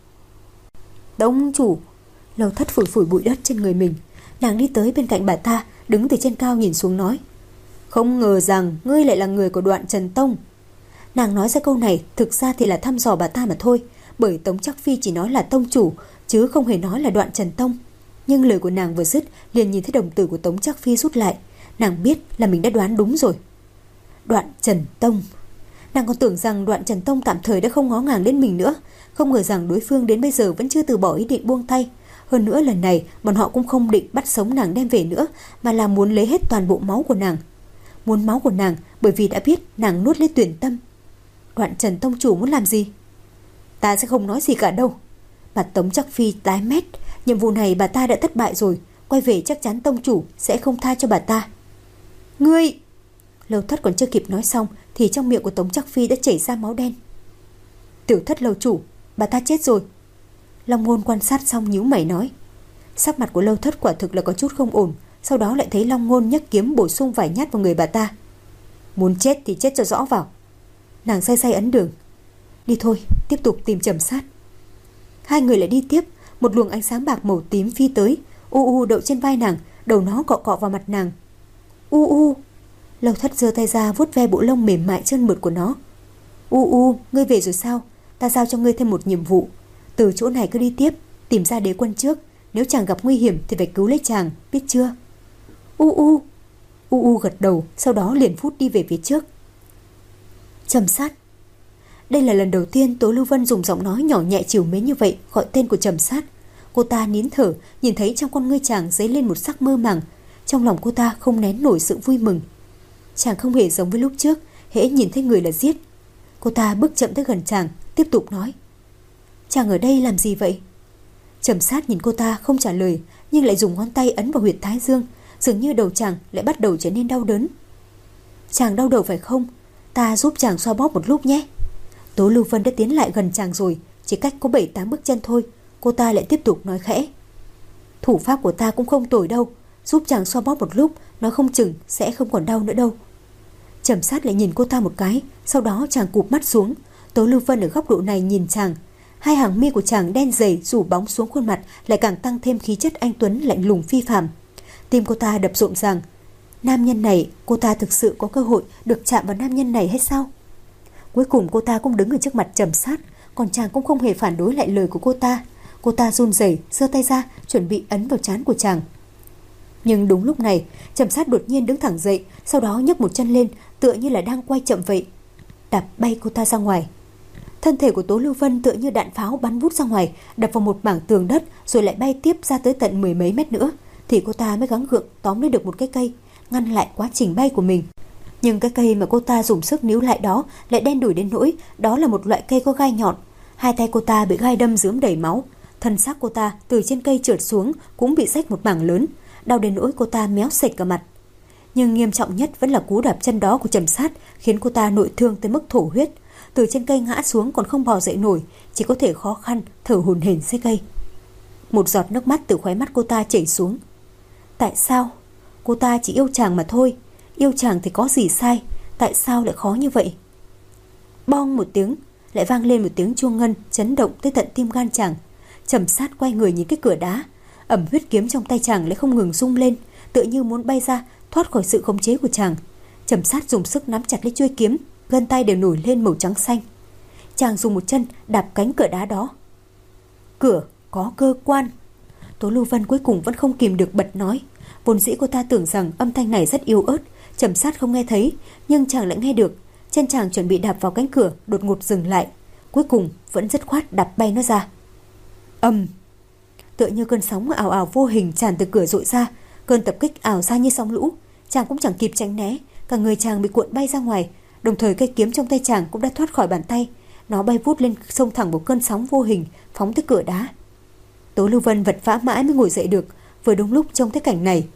Tông chủ! Lâu Thất phủi phủi bụi đất trên người mình, nàng đi tới bên cạnh bà ta, đứng từ trên cao nhìn xuống nói, không ngờ rằng ngươi lại là người của Đoạn Trần Tông. Nàng nói ra câu này thực ra thì là thăm dò bà ta mà thôi, bởi Tống Trác Phi chỉ nói là tông chủ chứ không hề nói là Đoạn Trần Tông. Nhưng lời của nàng vừa dứt, liền nhìn thấy đồng tử của Tống Trác Phi rút lại. Nàng biết là mình đã đoán đúng rồi. Đoạn Trần Tông. Nàng còn tưởng rằng Đoạn Trần Tông tạm thời đã không ngó ngàng đến mình nữa, không ngờ rằng đối phương đến bây giờ vẫn chưa từ bỏ ý định buông tay. Hơn nữa lần này bọn họ cũng không định bắt sống nàng đem về nữa, mà là muốn lấy hết toàn bộ máu của nàng. Muốn máu của nàng bởi vì đã biết nàng nuốt lấy Tuyển Tâm. Đoạn Trần Tông chủ muốn làm gì? Ta sẽ không nói gì cả đâu. Mặt Tống Trác Phi tái mét. Nhiệm vụ này bà ta đã thất bại rồi, quay về chắc chắn tông chủ sẽ không tha cho bà ta. Ngươi! Lâu Thất còn chưa kịp nói xong thì trong miệng của Tống Trác Phi đã chảy ra máu đen. Tiểu Thất lâu chủ, bà ta chết rồi. Long Ngôn quan sát xong nhíu mày nói. Sắc mặt của Lâu Thất quả thực là có chút không ổn, sau đó lại thấy Long Ngôn nhấc kiếm bổ sung vài nhát vào người bà ta. Muốn chết thì chết cho rõ vào. Nàng say say ấn đường. Đi thôi, tiếp tục tìm Trầm Sát. Hai người lại đi tiếp. Một luồng ánh sáng bạc màu tím phi tới, u u đậu trên vai nàng, đầu nó cọ cọ vào mặt nàng. U u. Lâu Thất giơ tay ra vuốt ve bộ lông mềm mại trơn mượt của nó. U u, ngươi về rồi sao? Ta giao cho ngươi thêm một nhiệm vụ. Từ chỗ này cứ đi tiếp, tìm ra đế quân trước. Nếu chàng gặp nguy hiểm thì phải cứu lấy chàng, biết chưa? U u. U u gật đầu, sau đó liền phút đi về phía trước. Trầm Sát. Đây là lần đầu tiên Tố Lưu Vân dùng giọng nói nhỏ nhẹ trìu mến như vậy gọi tên của Trầm Sát. Cô ta nín thở, nhìn thấy trong con ngươi chàng dấy lên một sắc mơ màng. Trong lòng cô ta không nén nổi sự vui mừng. Chàng không hề giống với lúc trước, hễ nhìn thấy người là giết. Cô ta bước chậm tới gần chàng, tiếp tục nói. Chàng ở đây làm gì vậy? Trầm Sát nhìn cô ta không trả lời, nhưng lại dùng ngón tay ấn vào huyệt thái dương, dường như đầu chàng lại bắt đầu trở nên đau đớn. Chàng đau đầu phải không? Ta giúp chàng xoa bóp một lúc nhé. Tố Lưu Vân đã tiến lại gần chàng rồi, chỉ cách có bảy tám bước chân thôi. Cô ta lại tiếp tục nói khẽ. Thủ pháp của ta cũng không tồi đâu, giúp chàng xoa bóp một lúc, nó không chừng sẽ không còn đau nữa đâu. Trầm Sát lại nhìn cô ta một cái, sau đó chàng cụp mắt xuống. Tố Lưu Vân ở góc độ này nhìn chàng, hai hàng mi của chàng đen dày rủ bóng xuống khuôn mặt, lại càng tăng thêm khí chất anh tuấn lạnh lùng phi phàm. Tim cô ta đập rộn ràng. Nam nhân này, cô ta thực sự có cơ hội được chạm vào nam nhân này hay sao? Cuối cùng cô ta cũng đứng ở trước mặt Trầm Sát, còn chàng cũng không hề phản đối lại lời của cô ta. Cô ta run rẩy giơ tay ra chuẩn bị ấn vào trán của chàng. Nhưng đúng lúc này Trầm Sát đột nhiên đứng thẳng dậy, sau đó nhấc một chân lên, tựa như là đang quay chậm vậy, đạp bay cô ta ra ngoài. Thân thể của Tố Lưu Vân tựa như đạn pháo bắn vút ra ngoài, đập vào một mảng tường đất, rồi lại bay tiếp ra tới tận mười mấy mét nữa, thì cô ta mới gắng gượng tóm lấy được một cái cây, ngăn lại quá trình bay của mình. Nhưng cái cây mà cô ta dùng sức níu lại đó lại đen đủi đến nỗi đó là một loại cây có gai nhọn. Hai tay cô ta bị gai đâm rướm đầy máu. Thân xác cô ta từ trên cây trượt xuống cũng bị rách một mảng lớn, đau đến nỗi cô ta méo sệch cả mặt. Nhưng nghiêm trọng nhất vẫn là cú đạp chân đó của Trầm Sát khiến cô ta nội thương tới mức thổ huyết. Từ trên cây ngã xuống còn không bò dậy nổi, chỉ có thể khó khăn thở hổn hển dưới cây. Một giọt nước mắt từ khóe mắt cô ta chảy xuống. Tại sao? Cô ta chỉ yêu chàng mà thôi. Yêu chàng thì có gì sai? Tại sao lại khó như vậy? Bong một tiếng, lại vang lên một tiếng chuông ngân chấn động tới tận tim gan chàng. Trầm Sát quay người nhìn cái cửa đá, ẩm huyết kiếm trong tay chàng lại không ngừng rung lên, tựa như muốn bay ra thoát khỏi sự khống chế của chàng. Trầm Sát dùng sức nắm chặt lấy chuôi kiếm, gân tay đều nổi lên màu trắng xanh. Chàng dùng một chân đạp cánh cửa đá đó. Cửa có cơ quan. Tố Lưu Vân cuối cùng vẫn không kìm được bật nói. Vốn dĩ cô ta tưởng rằng âm thanh này rất yếu ớt, Trầm Sát không nghe thấy, nhưng chàng lại nghe được. Chân chàng chuẩn bị đạp vào cánh cửa đột ngột dừng lại, cuối cùng vẫn dứt khoát đạp bay nó ra. Ầm! Tựa như cơn sóng ảo ảo vô hình tràn từ cửa dội ra, cơn tập kích ảo ra như sóng lũ. Chàng cũng chẳng kịp tránh né, cả người chàng bị cuộn bay ra ngoài, đồng thời cây kiếm trong tay chàng cũng đã thoát khỏi bàn tay. Nó bay vút lên, xông thẳng một cơn sóng vô hình phóng tới cửa đá. Tố Lưu Vân vật vã mãi mới ngồi dậy được, vừa đúng lúc trông thấy cảnh này.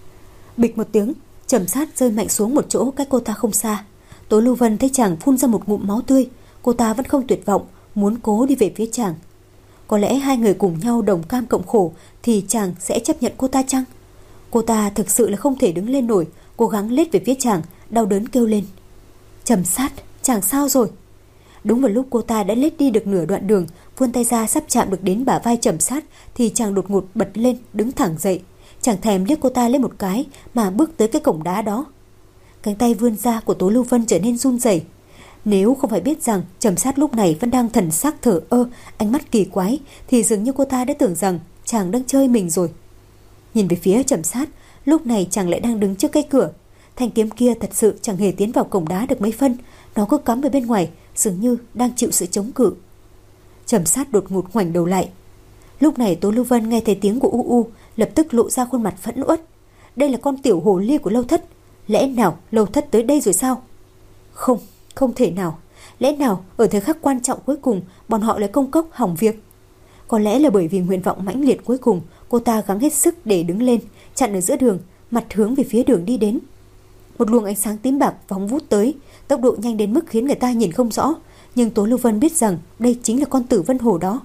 Bịch một tiếng, Trầm Sát rơi mạnh xuống một chỗ cách cô ta không xa. Tố Lưu Vân thấy chàng phun ra một ngụm máu tươi, cô ta vẫn không tuyệt vọng, muốn cố đi về phía chàng. Có lẽ hai người cùng nhau đồng cam cộng khổ thì chàng sẽ chấp nhận cô ta chăng? Cô ta thực sự là không thể đứng lên nổi, cố gắng lết về phía chàng, đau đớn kêu lên. Trầm Sát, chàng sao rồi? Đúng vào lúc cô ta đã lết đi được nửa đoạn đường, vươn tay ra sắp chạm được đến bả vai Trầm Sát thì chàng đột ngột bật lên, đứng thẳng dậy. Chẳng thèm liếc cô ta lên một cái mà bước tới cái cổng đá đó. Cánh tay vươn ra của Tố Lưu Vân trở nên run rẩy. Nếu không phải biết rằng Trầm Sát lúc này vẫn đang thần sắc thờ ơ, ánh mắt kỳ quái, thì dường như cô ta đã tưởng rằng chàng đang chơi mình rồi. Nhìn về phía Trầm Sát, lúc này chàng lại đang đứng trước cái cửa. Thanh kiếm kia thật sự chẳng hề tiến vào cổng đá được mấy phân, nó cứ cắm ở bên ngoài, dường như đang chịu sự chống cự. Trầm Sát đột ngột ngoảnh đầu lại. Lúc này Tố Lưu Vân nghe thấy tiếng của U U, lập tức lộ ra khuôn mặt phẫn uất. Đây là con tiểu hồ ly của Lâu Thất. Lẽ nào Lâu Thất tới đây rồi sao? Không, không thể nào. Lẽ nào ở thời khắc quan trọng cuối cùng bọn họ lại công cốc hỏng việc? Có lẽ là bởi vì nguyện vọng mãnh liệt cuối cùng, cô ta gắng hết sức để đứng lên, chặn ở giữa đường, mặt hướng về phía đường đi đến. Một luồng ánh sáng tím bạc phóng vút tới, tốc độ nhanh đến mức khiến người ta nhìn không rõ, nhưng Tố Lưu Vân biết rằng đây chính là con Tử Vân Hồ đó.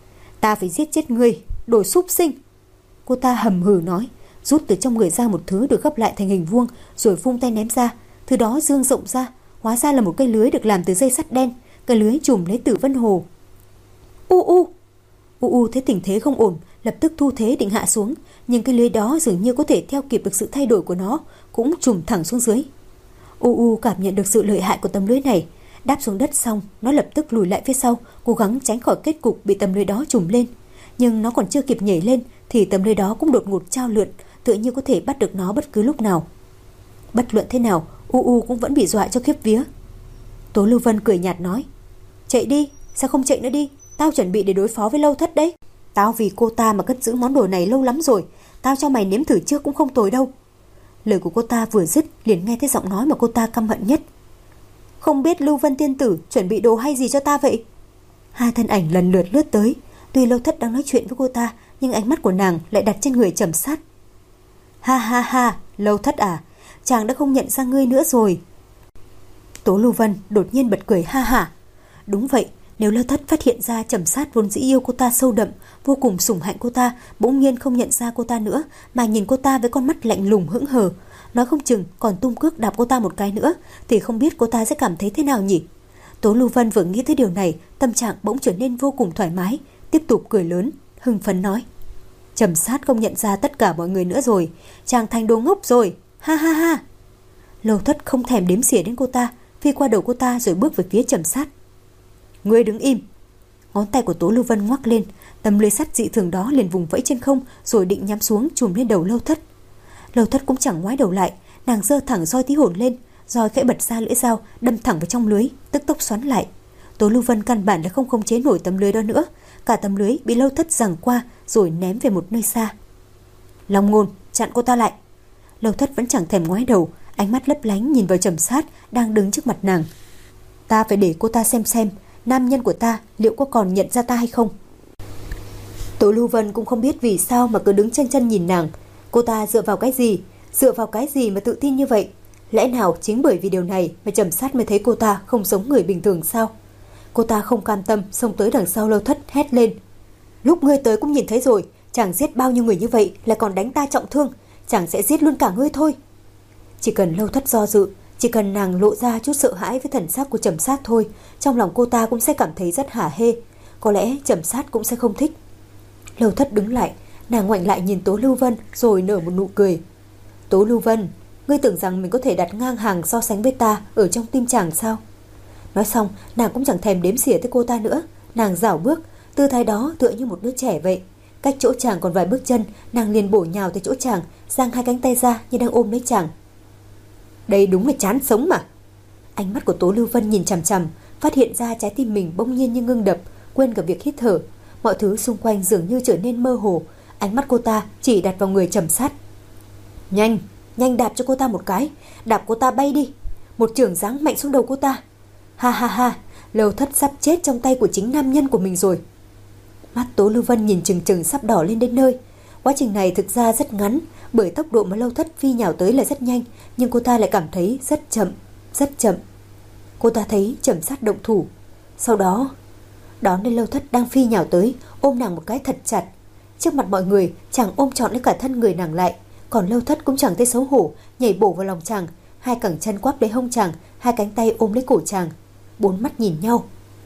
Ta phải giết chết ngươi, đồ súc sinh! Cô ta hầm hừ nói, rút từ trong người ra một thứ được gấp lại thành hình vuông, rồi vung tay ném ra. Thứ đó dương rộng ra, hóa ra là một cây lưới được làm từ dây sắt đen. Cái lưới trùm lấy Tử Vân Hồ. U u u u thấy tình thế không ổn, lập tức thu thế định hạ xuống, nhưng cái lưới đó dường như có thể theo kịp được sự thay đổi của nó, cũng trùm thẳng xuống dưới. U u cảm nhận được sự lợi hại của tấm lưới này, đáp xuống đất xong, nó lập tức lùi lại phía sau, cố gắng tránh khỏi kết cục bị tấm lưới đó trùm lên. Nhưng nó còn chưa kịp nhảy lên thì tấm lưới đó cũng đột ngột trao lượn, tựa như có thể bắt được nó bất cứ lúc nào. Bất luận thế nào, U U cũng vẫn bị dọa cho khiếp vía. Tố Lưu Vân cười nhạt nói, chạy đi, sao không chạy nữa đi, tao chuẩn bị để đối phó với Lâu Thất đấy. Tao vì cô ta mà cất giữ món đồ này lâu lắm rồi, tao cho mày nếm thử trước cũng không tồi đâu. Lời của cô ta vừa dứt, liền nghe thấy giọng nói mà cô ta căm hận nhất. Không biết Lưu Vân tiên tử chuẩn bị đồ hay gì cho ta vậy? Hai thân ảnh lần lượt lướt tới. Tuy Lâu Thất đang nói chuyện với cô ta, nhưng ánh mắt của nàng lại đặt trên người Trầm Sát. Ha ha ha, Lâu Thất à, chàng đã không nhận ra ngươi nữa rồi. Tố Lưu Vân đột nhiên bật cười ha hả. Đúng vậy, nếu Lâu Thất phát hiện ra Trầm Sát vốn dĩ yêu cô ta sâu đậm, vô cùng sủng hạnh cô ta, bỗng nhiên không nhận ra cô ta nữa, mà nhìn cô ta với con mắt lạnh lùng hững hờ, nói không chừng còn tung cước đạp cô ta một cái nữa, thì không biết cô ta sẽ cảm thấy thế nào nhỉ? Tố Lưu Vân vừa nghĩ tới điều này, tâm trạng bỗng trở nên vô cùng thoải mái, tiếp tục cười lớn, hưng phấn nói. Trầm Sát không nhận ra tất cả mọi người nữa rồi, chàng thành đồ ngốc rồi, ha ha ha. Lâu Thất không thèm đếm xỉa đến cô ta, phi qua đầu cô ta rồi bước về phía Trầm Sát. Ngươi đứng im. Ngón tay của Tố Lưu Vân ngoắc lên, tấm lưới sắt dị thường đó liền vùng vẫy trên không, rồi định nhắm xuống chùm lên đầu Lâu Thất. Lâu Thất cũng chẳng ngoái đầu lại, nàng giơ thẳng roi tí hồn lên, roi khẽ bật ra lưỡi dao đâm thẳng vào trong lưới, tức tốc xoắn lại. Tố Lưu Vân căn bản là không khống chế nổi tấm lưới đó nữa, cả tấm lưới bị Lâu Thất giằng qua rồi ném về một nơi xa. Long Ngôn, chặn cô ta lại. Lâu Thất vẫn chẳng thèm ngoái đầu, ánh mắt lấp lánh nhìn vào Trầm Sát đang đứng trước mặt nàng. Ta phải để cô ta xem xem nam nhân của ta liệu có còn nhận ra ta hay không. Tố Lưu Vân cũng không biết vì sao mà cứ đứng chân chân nhìn nàng. Cô ta dựa vào cái gì? Dựa vào cái gì mà tự tin như vậy? Lẽ nào chính bởi vì điều này mà Trầm Sát mới thấy cô ta không giống người bình thường sao? Cô ta không cam tâm xông tới đằng sau Lâu Thất hét lên. Lúc ngươi tới cũng nhìn thấy rồi, chàng giết bao nhiêu người như vậy lại còn đánh ta trọng thương, chàng sẽ giết luôn cả ngươi thôi. Chỉ cần Lâu Thất do dự, chỉ cần nàng lộ ra chút sợ hãi với thần sắc của Trầm Sát thôi, trong lòng cô ta cũng sẽ cảm thấy rất hả hê. Có lẽ Trầm Sát cũng sẽ không thích. Lâu Thất đứng lại, nàng ngoảnh lại nhìn Tố Lưu Vân rồi nở một nụ cười. Tố Lưu Vân, ngươi tưởng rằng mình có thể đặt ngang hàng so sánh với ta ở trong tim chàng sao? Nói xong, nàng cũng chẳng thèm đếm xỉa tới cô ta nữa. Nàng rảo bước, tư thái đó tựa như một đứa trẻ vậy. Cách chỗ chàng còn vài bước chân, nàng liền bổ nhào tới chỗ chàng, giang hai cánh tay ra như đang ôm lấy chàng. Đây đúng là chán sống mà. Ánh mắt của Tố Lưu Vân nhìn chằm chằm, phát hiện ra trái tim mình bỗng nhiên như ngưng đập, quên cả việc hít thở. Mọi thứ xung quanh dường như trở nên mơ hồ. Ánh mắt cô ta chỉ đặt vào người Trầm Sát. Nhanh, nhanh đạp cho cô ta một cái, đạp cô ta bay đi. Một chưởng giáng mạnh xuống đầu cô ta. Ha ha ha, Lâu Thất sắp chết trong tay của chính nam nhân của mình rồi. Mắt Tố Lưu Vân nhìn chừng chừng sắp đỏ lên đến nơi. Quá trình này thực ra rất ngắn, bởi tốc độ mà Lâu Thất phi nhào tới là rất nhanh, nhưng cô ta lại cảm thấy rất chậm, rất chậm. Cô ta thấy Trầm Sát động thủ. Sau đó, đón lên Lâu Thất đang phi nhào tới, ôm nàng một cái thật chặt. Trước mặt mọi người, chàng ôm trọn lấy cả thân người nàng lại, còn Lâu Thất cũng chẳng thấy xấu hổ, nhảy bổ vào lòng chàng, hai cẳng chân quắp lấy hông chàng, hai cánh tay ôm lấy cổ chàng. Bốn mắt nhìn nhau.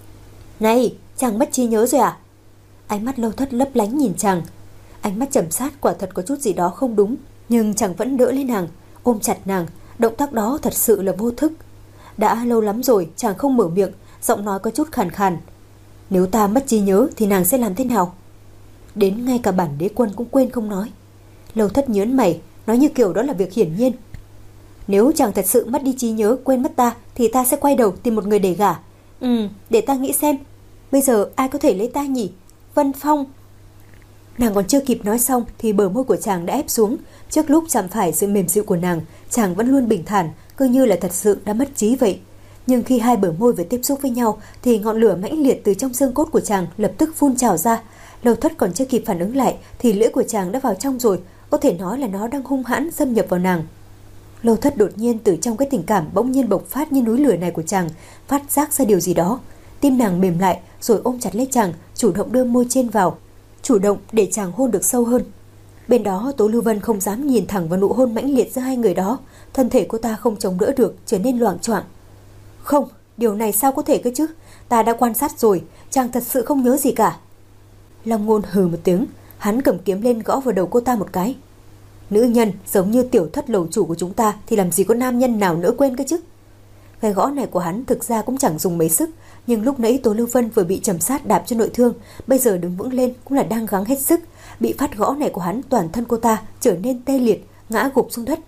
Này, chàng mất trí nhớ rồi à? Ánh mắt Lâu Thất lấp lánh nhìn chàng. Ánh mắt Trầm Sát quả thật có chút gì đó không đúng, nhưng chàng vẫn đỡ lấy nàng, ôm chặt nàng. Động tác đó thật sự là vô thức. Đã lâu lắm rồi chàng không mở miệng, giọng nói có chút khàn khàn. Nếu ta mất trí nhớ thì nàng sẽ làm thế nào? Đến ngay cả bản đế quân cũng quên không nói. Lâu Thất nhớn mày, nói như kiểu đó là việc hiển nhiên. Nếu chàng thật sự mất đi trí nhớ, quên mất ta, thì ta sẽ quay đầu tìm một người để gả. Ừ, để ta nghĩ xem, bây giờ ai có thể lấy ta nhỉ? Vân Phong. Nàng còn chưa kịp nói xong thì bờ môi của chàng đã ép xuống. Trước lúc chạm phải sự mềm dịu của nàng, chàng vẫn luôn bình thản, cứ như là thật sự đã mất trí vậy. Nhưng khi hai bờ môi vừa tiếp xúc với nhau thì ngọn lửa mãnh liệt từ trong xương cốt của chàng lập tức phun trào ra. Lâu Thất còn chưa kịp phản ứng lại thì lưỡi của chàng đã vào trong rồi, có thể nói là nó đang hung hãn xâm nhập vào nàng. Lâu Thất đột nhiên từ trong cái tình cảm bỗng nhiên bộc phát như núi lửa này của chàng, phát giác ra điều gì đó. Tim nàng mềm lại rồi ôm chặt lấy chàng, chủ động đưa môi trên vào, chủ động để chàng hôn được sâu hơn. Bên đó Tố Lưu Vân không dám nhìn thẳng vào nụ hôn mãnh liệt giữa hai người đó, thân thể cô ta không chống đỡ được, trở nên loạng choạng. Không, điều này sao có thể cơ chứ? Ta đã quan sát rồi, chàng thật sự không nhớ gì cả. Long Ngôn hừ một tiếng, hắn cầm kiếm lên gõ vào đầu cô ta một cái. Nữ nhân giống như tiểu thất lầu chủ của chúng ta thì làm gì có nam nhân nào nỡ quên cơ chứ? Cái gõ này của hắn thực ra cũng chẳng dùng mấy sức, nhưng lúc nãy Tố Lưu Vân vừa bị Trầm Sát đạp cho nội thương, bây giờ đứng vững lên cũng là đang gắng hết sức. Bị phát gõ này của hắn, toàn thân cô ta trở nên tê liệt, ngã gục xuống đất.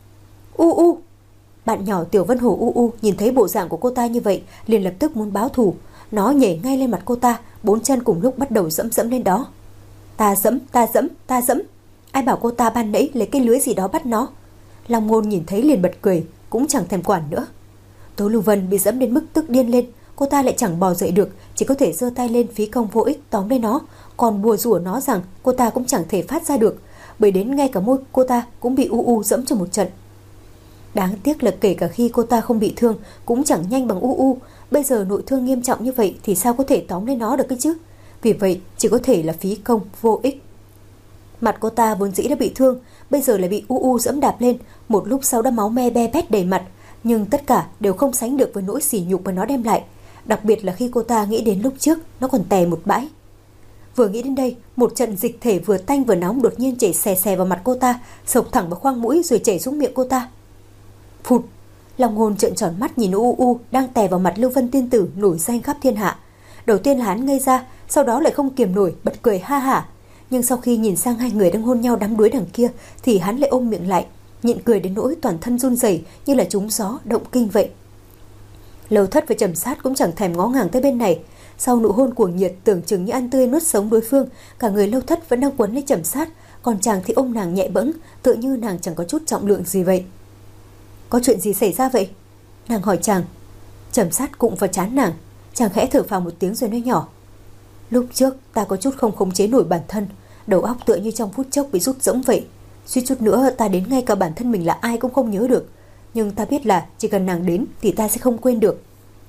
U u. Bạn nhỏ Tiểu Vân Hồ U U nhìn thấy bộ dạng của cô ta như vậy, liền lập tức muốn báo thù. Nó nhảy ngay lên mặt cô ta, bốn chân cùng lúc bắt đầu dẫm dẫm lên đó. Ta dẫm, ta dẫm, ta dẫm. Ai bảo cô ta ban nãy lấy cái lưới gì đó bắt nó? Long Ngôn nhìn thấy liền bật cười, cũng chẳng thèm quản nữa. Tố Lưu Vân bị dẫm đến mức tức điên lên, cô ta lại chẳng bò dậy được, chỉ có thể giơ tay lên phí công vô ích tóm lấy nó, còn bùa rủa nó rằng cô ta cũng chẳng thể phát ra được, bởi đến ngay cả môi cô ta cũng bị U U dẫm cho một trận. Đáng tiếc là kể cả khi cô ta không bị thương cũng chẳng nhanh bằng U U, bây giờ nội thương nghiêm trọng như vậy thì sao có thể tóm lấy nó được cơ chứ? Vì vậy chỉ có thể là phí công vô ích. Mặt cô ta vốn dĩ đã bị thương, bây giờ lại bị U U dẫm đạp lên, một lúc sau đã máu me be bét đầy mặt, nhưng tất cả đều không sánh được với nỗi sỉ nhục mà nó đem lại, đặc biệt là khi cô ta nghĩ đến lúc trước nó còn tè một bãi. Vừa nghĩ đến đây, một trận dịch thể vừa tanh vừa nóng đột nhiên chảy xè xè vào mặt cô ta, xộc thẳng vào khoang mũi rồi chảy xuống miệng cô ta. Phụt! Long Ngôn trợn tròn mắt nhìn U U đang tè vào mặt Lưu Vân tiên tử nổi danh khắp thiên hạ. Đầu tiên là hắn ngây ra, sau đó lại không kiềm nổi bật cười ha hả. Nhưng sau khi nhìn sang hai người đang hôn nhau đắm đuối đằng kia thì hắn lại ôm miệng lại, nhịn cười đến nỗi toàn thân run rẩy như là trúng gió động kinh vậy. Lâu Thất và Trầm Sát cũng chẳng thèm ngó ngàng tới bên này. Sau nụ hôn cuồng nhiệt tưởng chừng như ăn tươi nuốt sống đối phương, cả người Lâu Thất vẫn đang quấn lấy Trầm Sát, còn chàng thì ôm nàng nhẹ bẫng, tựa như nàng chẳng có chút trọng lượng gì vậy. Có chuyện gì xảy ra vậy? Nàng hỏi chàng. Trầm Sát cụng vào trán nàng. Chàng khẽ thở phào một tiếng rồi nói nhỏ. Lúc trước ta có chút không khống chế nổi bản thân, đầu óc tựa như trong phút chốc bị rút rỗng vậy. Suýt chút nữa ta đến ngay cả bản thân mình là ai cũng không nhớ được. Nhưng ta biết là chỉ cần nàng đến thì ta sẽ không quên được.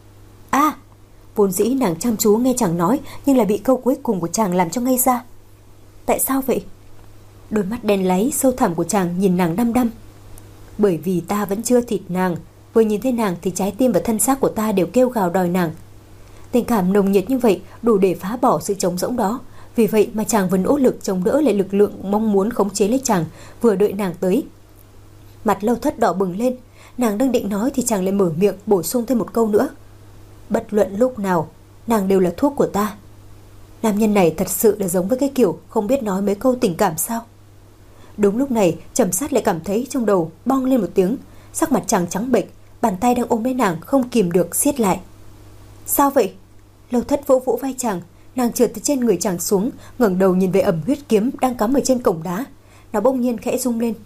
À, vốn dĩ nàng chăm chú nghe chàng nói, nhưng lại bị câu cuối cùng của chàng làm cho ngây ra. Tại sao vậy? Đôi mắt đen láy sâu thẳm của chàng nhìn nàng đăm đăm. Bởi vì ta vẫn chưa thịt nàng. Vừa nhìn thấy nàng thì trái tim và thân xác của ta đều kêu gào đòi nàng. Tình cảm nồng nhiệt như vậy đủ để phá bỏ sự trống rỗng đó. Vì vậy mà chàng vẫn nỗ lực chống đỡ lại lực lượng mong muốn khống chế lấy chàng, vừa đợi nàng tới. Mặt Lâu Thất đỏ bừng lên. Nàng đang định nói thì chàng lại mở miệng bổ sung thêm một câu nữa. Bất luận lúc nào, nàng đều là thuốc của ta. Nam nhân này thật sự là giống với cái kiểu không biết nói mấy câu tình cảm sao. Đúng lúc này Trầm Sát lại cảm thấy trong đầu bong lên một tiếng. Sắc mặt chàng trắng bệch, bàn tay đang ôm lấy nàng không kìm được siết lại. Sao vậy? Lâu Thất vỗ vỗ vai chàng. Nàng trượt từ trên người chàng xuống, ngẩng đầu nhìn về ẩm huyết kiếm đang cắm ở trên cổng đá. Nó bỗng nhiên khẽ rung lên.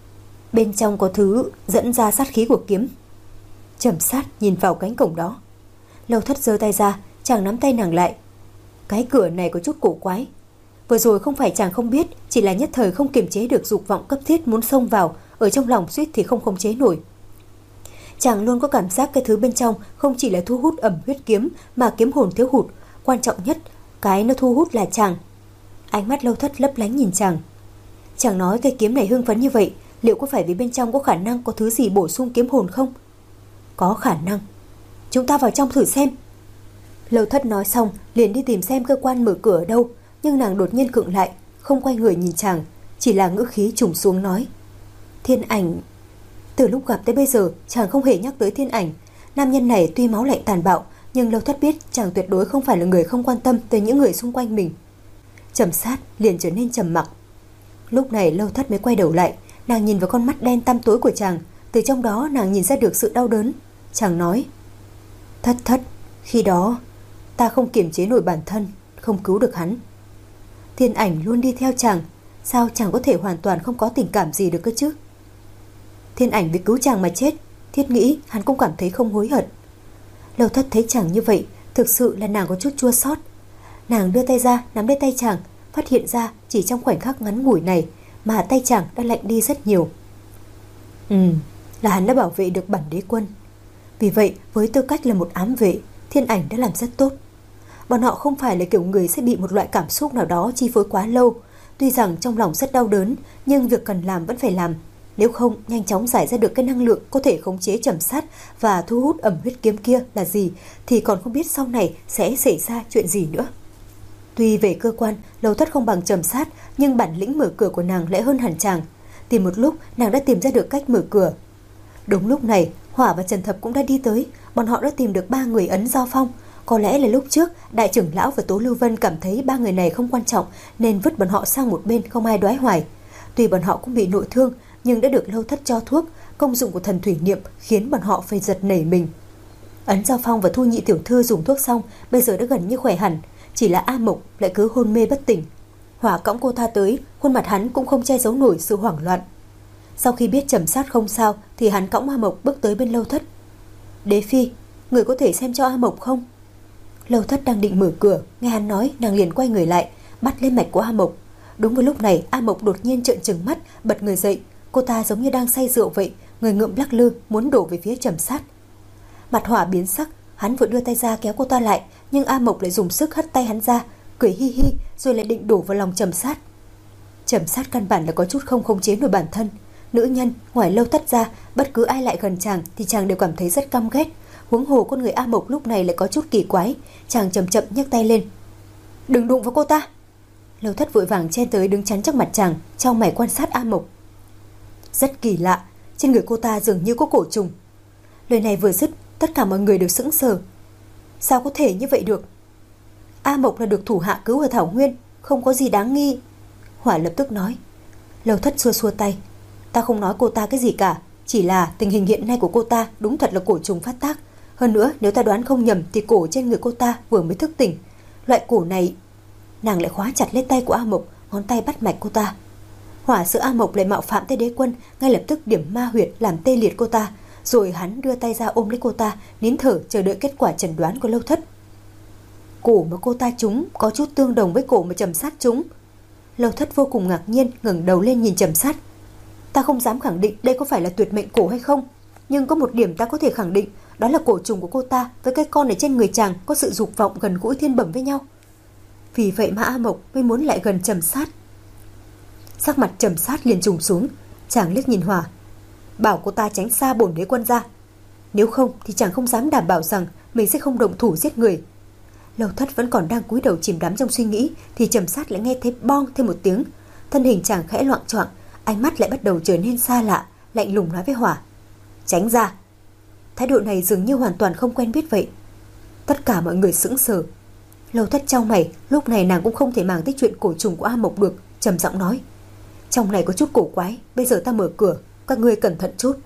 Bên trong có thứ dẫn ra sát khí của kiếm. Trầm Sát nhìn vào cánh cổng đó. Lâu Thất giơ tay ra, chàng nắm tay nàng lại. Cái cửa này có chút cổ quái. Vừa rồi không phải chàng không biết, chỉ là nhất thời không kiềm chế được dục vọng cấp thiết muốn xông vào, ở trong lòng suýt thì không khống chế nổi. Chàng luôn có cảm giác cái thứ bên trong không chỉ là thu hút ẩm huyết kiếm mà kiếm hồn thiếu hụt, quan trọng nhất, cái nó thu hút là chàng. Ánh mắt Lâu Thất lấp lánh nhìn chàng. Chàng nói cái kiếm này hưng phấn như vậy, liệu có phải vì bên trong có khả năng có thứ gì bổ sung kiếm hồn không? Có khả năng. Chúng ta vào trong thử xem. Lâu Thất nói xong liền đi tìm xem cơ quan mở cửa ở đâu, nhưng nàng đột nhiên khựng lại, không quay người nhìn chàng, chỉ là ngữ khí trùng xuống nói. Thiên Ảnh. Từ lúc gặp tới bây giờ chàng không hề nhắc tới Thiên Ảnh. Nam nhân này tuy máu lạnh tàn bạo, nhưng Lâu Thất biết chàng tuyệt đối không phải là người không quan tâm tới những người xung quanh mình. Trầm Sát liền trở nên trầm mặc. Lúc này Lâu Thất mới quay đầu lại. Nàng nhìn vào con mắt đen tăm tối của chàng. Từ trong đó nàng nhìn ra được sự đau đớn. Chàng nói. Thất Thất, khi đó ta không kiềm chế nổi bản thân, không cứu được hắn. Thiên Ảnh luôn đi theo chàng, sao chàng có thể hoàn toàn không có tình cảm gì được cơ chứ? Thiên Ảnh vì cứu chàng mà chết, thiết nghĩ hắn cũng cảm thấy không hối hận. Lâu Thất thấy chàng như vậy, thực sự là nàng có chút chua xót. Nàng đưa tay ra nắm lấy tay chàng, phát hiện ra chỉ trong khoảnh khắc ngắn ngủi này mà tay chàng đã lạnh đi rất nhiều. Ừ, là hắn đã bảo vệ được bản đế quân. Vì vậy với tư cách là một ám vệ, Thiên Ảnh đã làm rất tốt. Bọn họ không phải là kiểu người sẽ bị một loại cảm xúc nào đó chi phối quá lâu. Tuy rằng trong lòng rất đau đớn, nhưng việc cần làm vẫn phải làm. Nếu không nhanh chóng giải ra được cái năng lượng có thể khống chế Trầm Sát và thu hút ẩm huyết kiếm kia là gì, thì còn không biết sau này sẽ xảy ra chuyện gì nữa. Tuy về cơ quan Lâu Thất không bằng Trầm Sát, nhưng bản lĩnh mở cửa của nàng lại hơn hẳn chàng. Tìm một lúc nàng đã tìm ra được cách mở cửa. Đúng lúc này Hỏa và Trần Thập cũng đã đi tới. Bọn họ đã tìm được ba người ấn giao phong. Có lẽ là lúc trước đại trưởng lão và Tố Lưu Vân cảm thấy ba người này không quan trọng nên vứt bọn họ sang một bên, không ai đoái hoài. Tuy bọn họ cũng bị nội thương, nhưng đã được Lâu Thất cho thuốc. Công dụng của thần thủy niệm khiến bọn họ phải giật nảy mình. Ấn giao phong và Thu Nhị tiểu thư dùng thuốc xong, bây giờ đã gần như khỏe hẳn. Chỉ là A Mộc lại cứ hôn mê bất tỉnh. Hỏa cõng cô ta tới, khuôn mặt hắn cũng không che giấu nổi sự hoảng loạn. Sau khi biết Trầm Sát không sao thì hắn cõng A Mộc bước tới bên Lâu Thất. Đế phi, người có thể xem cho A Mộc không? Lâu Thất đang định mở cửa, nghe hắn nói, nàng liền quay người lại, bắt lên mạch của A Mộc. Đúng vào lúc này A Mộc đột nhiên trợn trừng mắt, bật người dậy. Cô ta giống như đang say rượu vậy, người ngượm lắc lư muốn đổ về phía Trầm Sát. Mặt Hỏa biến sắc, hắn vừa đưa tay ra kéo cô ta lại, nhưng A Mộc lại dùng sức hất tay hắn ra, cười hi hi rồi lại định đổ vào lòng Trầm Sát. Trầm Sát căn bản là có chút không khống chế nổi bản thân. Nữ nhân ngoài Lâu Thất ra, bất cứ ai lại gần chàng thì chàng đều cảm thấy rất căm ghét. Huống hồ con người A Mộc lúc này lại có chút kỳ quái. Chàng chậm chậm nhấc tay lên. Đừng đụng vào cô ta. Lâu Thất vội vàng chen tới đứng chắn trước mặt chàng, trong mày quan sát A Mộc. Rất kỳ lạ, trên người cô ta dường như có cổ trùng. Lời này vừa dứt, tất cả mọi người đều sững sờ. Sao có thể như vậy được? A Mộc là được thủ hạ cứu ở Thảo Nguyên, không có gì đáng nghi. Hỏa lập tức nói. Lâu Thất xua xua tay. Ta không nói cô ta cái gì cả, chỉ là tình hình hiện nay của cô ta đúng thật là cổ trùng phát tác. Hơn nữa nếu ta đoán không nhầm thì cổ trên người cô ta vừa mới thức tỉnh. Loại cổ này. Nàng lại khóa chặt lấy tay của A Mộc, ngón tay bắt mạch cô ta. Hỏa sợ A Mộc lại mạo phạm tới đế quân, ngay lập tức điểm ma huyệt làm tê liệt cô ta, rồi hắn đưa tay ra ôm lấy cô ta, nín thở chờ đợi kết quả chẩn đoán của Lâu Thất. Cổ mà cô ta trúng có chút tương đồng với cổ mà Trầm Sát trúng. Lâu Thất vô cùng ngạc nhiên, ngẩng đầu lên nhìn Trầm Sát. Ta không dám khẳng định đây có phải là tuyệt mệnh cổ hay không, nhưng có một điểm ta có thể khẳng định, đó là cổ trùng của cô ta với cái con ở trên người chàng có sự dục vọng gần gũi thiên bẩm với nhau. Vì vậy mà A Mộc mới muốn lại gần Trầm Sát. Sắc mặt Trầm Sát liền trùng xuống, chàng liếc nhìn Hỏa, bảo cô ta tránh xa bổn đế quân ra, nếu không thì chàng không dám đảm bảo rằng mình sẽ không động thủ giết người. Lâu Thất vẫn còn đang cúi đầu chìm đắm trong suy nghĩ thì Trầm Sát lại nghe thấy bong thêm một tiếng, thân hình chàng khẽ loạng choạng, ánh mắt lại bắt đầu trở nên xa lạ, lạnh lùng nói với Hỏa, tránh ra. Thái độ này dường như hoàn toàn không quen biết vậy. Tất cả mọi người sững sờ. Lâu Thất chau mày, lúc này nàng cũng không thể màng tới chuyện cổ trùng của A Mộc được, trầm giọng nói, trong này có chút cổ quái, bây giờ ta mở cửa, các ngươi cẩn thận chút.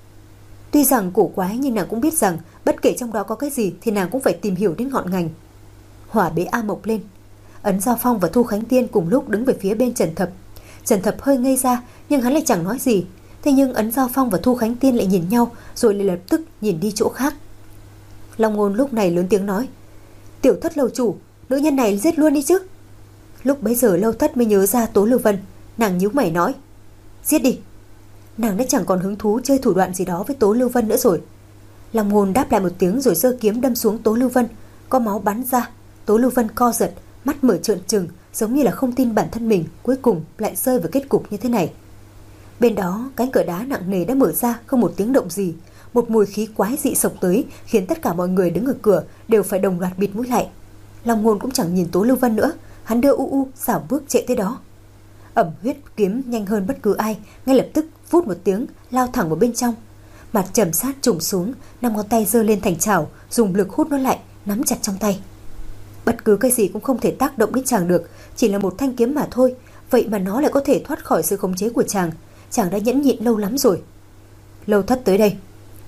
Tuy rằng cổ quái nhưng nàng cũng biết rằng bất kể trong đó có cái gì thì nàng cũng phải tìm hiểu đến ngọn ngành. Hỏa bế A Mộc lên, Ấn Giao Phong và Thu Khánh Tiên cùng lúc đứng về phía bên Trần Thập. Trần Thập hơi ngây ra nhưng hắn lại chẳng nói gì. Thế nhưng Ấn Giao Phong và Thu Khánh Tiên lại nhìn nhau, rồi lại lập tức nhìn đi chỗ khác. Long Ngôn lúc này lớn tiếng nói, Tiểu Thất lầu chủ, nữ nhân này giết luôn đi chứ. Lúc bấy giờ Lâu Thất mới nhớ ra Tố Lưu Vân, nàng nhíu mày nói, giết đi. Nàng đã chẳng còn hứng thú chơi thủ đoạn gì đó với Tố Lưu Vân nữa rồi. Long Ngôn đáp lại một tiếng rồi giơ kiếm đâm xuống Tố Lưu Vân, có máu bắn ra. Tố Lưu Vân co giật, mắt mở trợn trừng, giống như là không tin bản thân mình cuối cùng lại rơi vào kết cục như thế này. Bên đó cánh cửa đá nặng nề đã mở ra, không một tiếng động gì. Một mùi khí quái dị xộc tới khiến tất cả mọi người đứng ở cửa đều phải đồng loạt bịt mũi lại. Long Ngôn cũng chẳng nhìn Tố Lưu Vân nữa, hắn đưa u u xảo bước chạy tới đó. Ẩm huyết kiếm nhanh hơn bất cứ ai, ngay lập tức vút một tiếng lao thẳng vào bên trong. Mặt Trầm Sát trùng xuống, năm ngón tay giơ lên thành chảo, dùng lực hút nó lại, nắm chặt trong tay. Bất cứ cái gì cũng không thể tác động đến chàng được, chỉ là một thanh kiếm mà thôi, vậy mà nó lại có thể thoát khỏi sự khống chế của chàng. Chàng đã nhẫn nhịn lâu lắm rồi. Lâu Thất tới đây.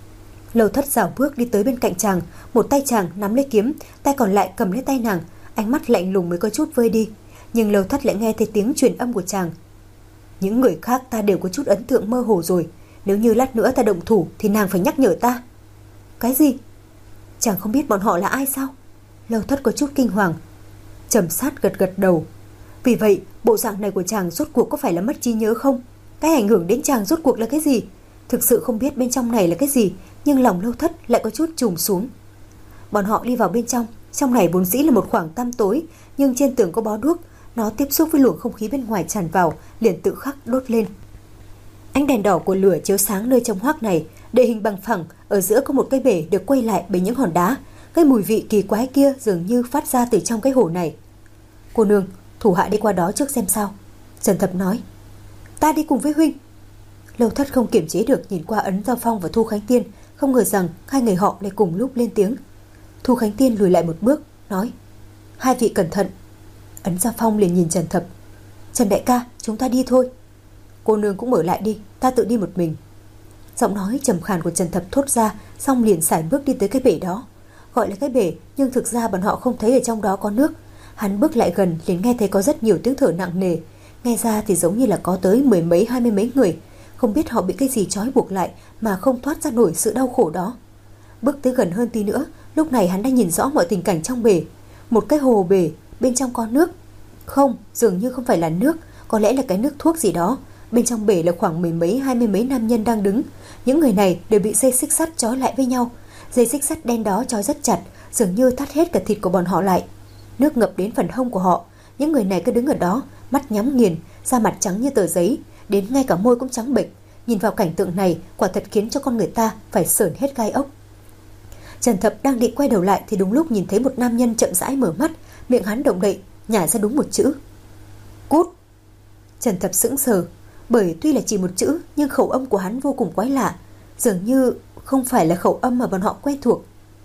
Lâu Thất rảo bước đi tới bên cạnh chàng, một tay chàng nắm lấy kiếm, tay còn lại cầm lấy tay nàng, ánh mắt lạnh lùng mới có chút vơi đi. Nhưng Lâu Thất lại nghe thấy tiếng truyền âm của chàng, những người khác ta đều có chút ấn tượng mơ hồ rồi, nếu như lát nữa ta động thủ thì nàng phải nhắc nhở ta. Cái gì? Chàng không biết bọn họ là ai sao? Lâu Thất có chút kinh hoàng. Trầm Sát gật gật đầu. Vì vậy bộ dạng này của chàng rốt cuộc có phải là mất trí nhớ không? Cái ảnh hưởng đến chàng rốt cuộc là cái gì? Thực sự không biết bên trong này là cái gì, nhưng lòng Lâu Thất lại có chút trùng xuống. Bọn họ đi vào bên trong. Trong này vốn dĩ là một khoảng tăm tối, nhưng trên tường có bó đuốc, nó tiếp xúc với luồng không khí bên ngoài tràn vào, liền tự khắc đốt lên. Ánh đèn đỏ của lửa chiếu sáng nơi trong hoác này, địa hình bằng phẳng, ở giữa có một cái bể được quay lại bởi những hòn đá. Cái mùi vị kỳ quái kia dường như phát ra từ trong cái hồ này. Cô nương, thủ hạ đi qua đó trước xem sao. Trần Thập nói. Ta đi cùng với huynh. Lâu Thất không kiềm chế được nhìn qua Ấn Giao Phong và Thu Khánh Tiên, không ngờ rằng hai người họ lại cùng lúc lên tiếng. Thu Khánh Tiên lùi lại một bước, nói, hai vị cẩn thận. Ấn Giao Phong liền nhìn Trần Thập. Trần đại ca, chúng ta đi thôi. Cô nương cũng ở lại đi, ta tự đi một mình. Giọng nói trầm khàn của Trần Thập thốt ra, xong liền sải bước đi tới cái bể đó. Gọi là cái bể, nhưng thực ra bọn họ không thấy ở trong đó có nước. Hắn bước lại gần liền nghe thấy có rất nhiều tiếng thở nặng nề. Nghe ra thì giống như là có tới mười mấy hai mươi mấy người. Không biết họ bị cái gì trói buộc lại mà không thoát ra nổi sự đau khổ đó. Bước tới gần hơn tí nữa, lúc này hắn đã nhìn rõ mọi tình cảnh trong bể. Một cái hồ bể, bên trong có nước. Không, dường như không phải là nước, có lẽ là cái nước thuốc gì đó. Bên trong bể là khoảng mười mấy hai mươi mấy nam nhân đang đứng. Những người này đều bị dây xích sắt trói lại với nhau. Dây xích sắt đen đó trói rất chặt, dường như thắt hết cả thịt của bọn họ lại. Nước ngập đến phần hông của họ. Những người này cứ đứng ở đó, mắt nhắm nghiền, da mặt trắng như tờ giấy, đến ngay cả môi cũng trắng bệch. Nhìn vào cảnh tượng này, quả thật khiến cho con người ta phải sởn hết gai ốc. Trần Thập đang định quay đầu lại thì đúng lúc nhìn thấy một nam nhân chậm rãi mở mắt, miệng hắn động đậy, nhả ra đúng một chữ: cút. Trần Thập sững sờ, bởi tuy là chỉ một chữ nhưng khẩu âm của hắn vô cùng quái lạ, dường như không phải là khẩu âm mà bọn họ quen thuộc.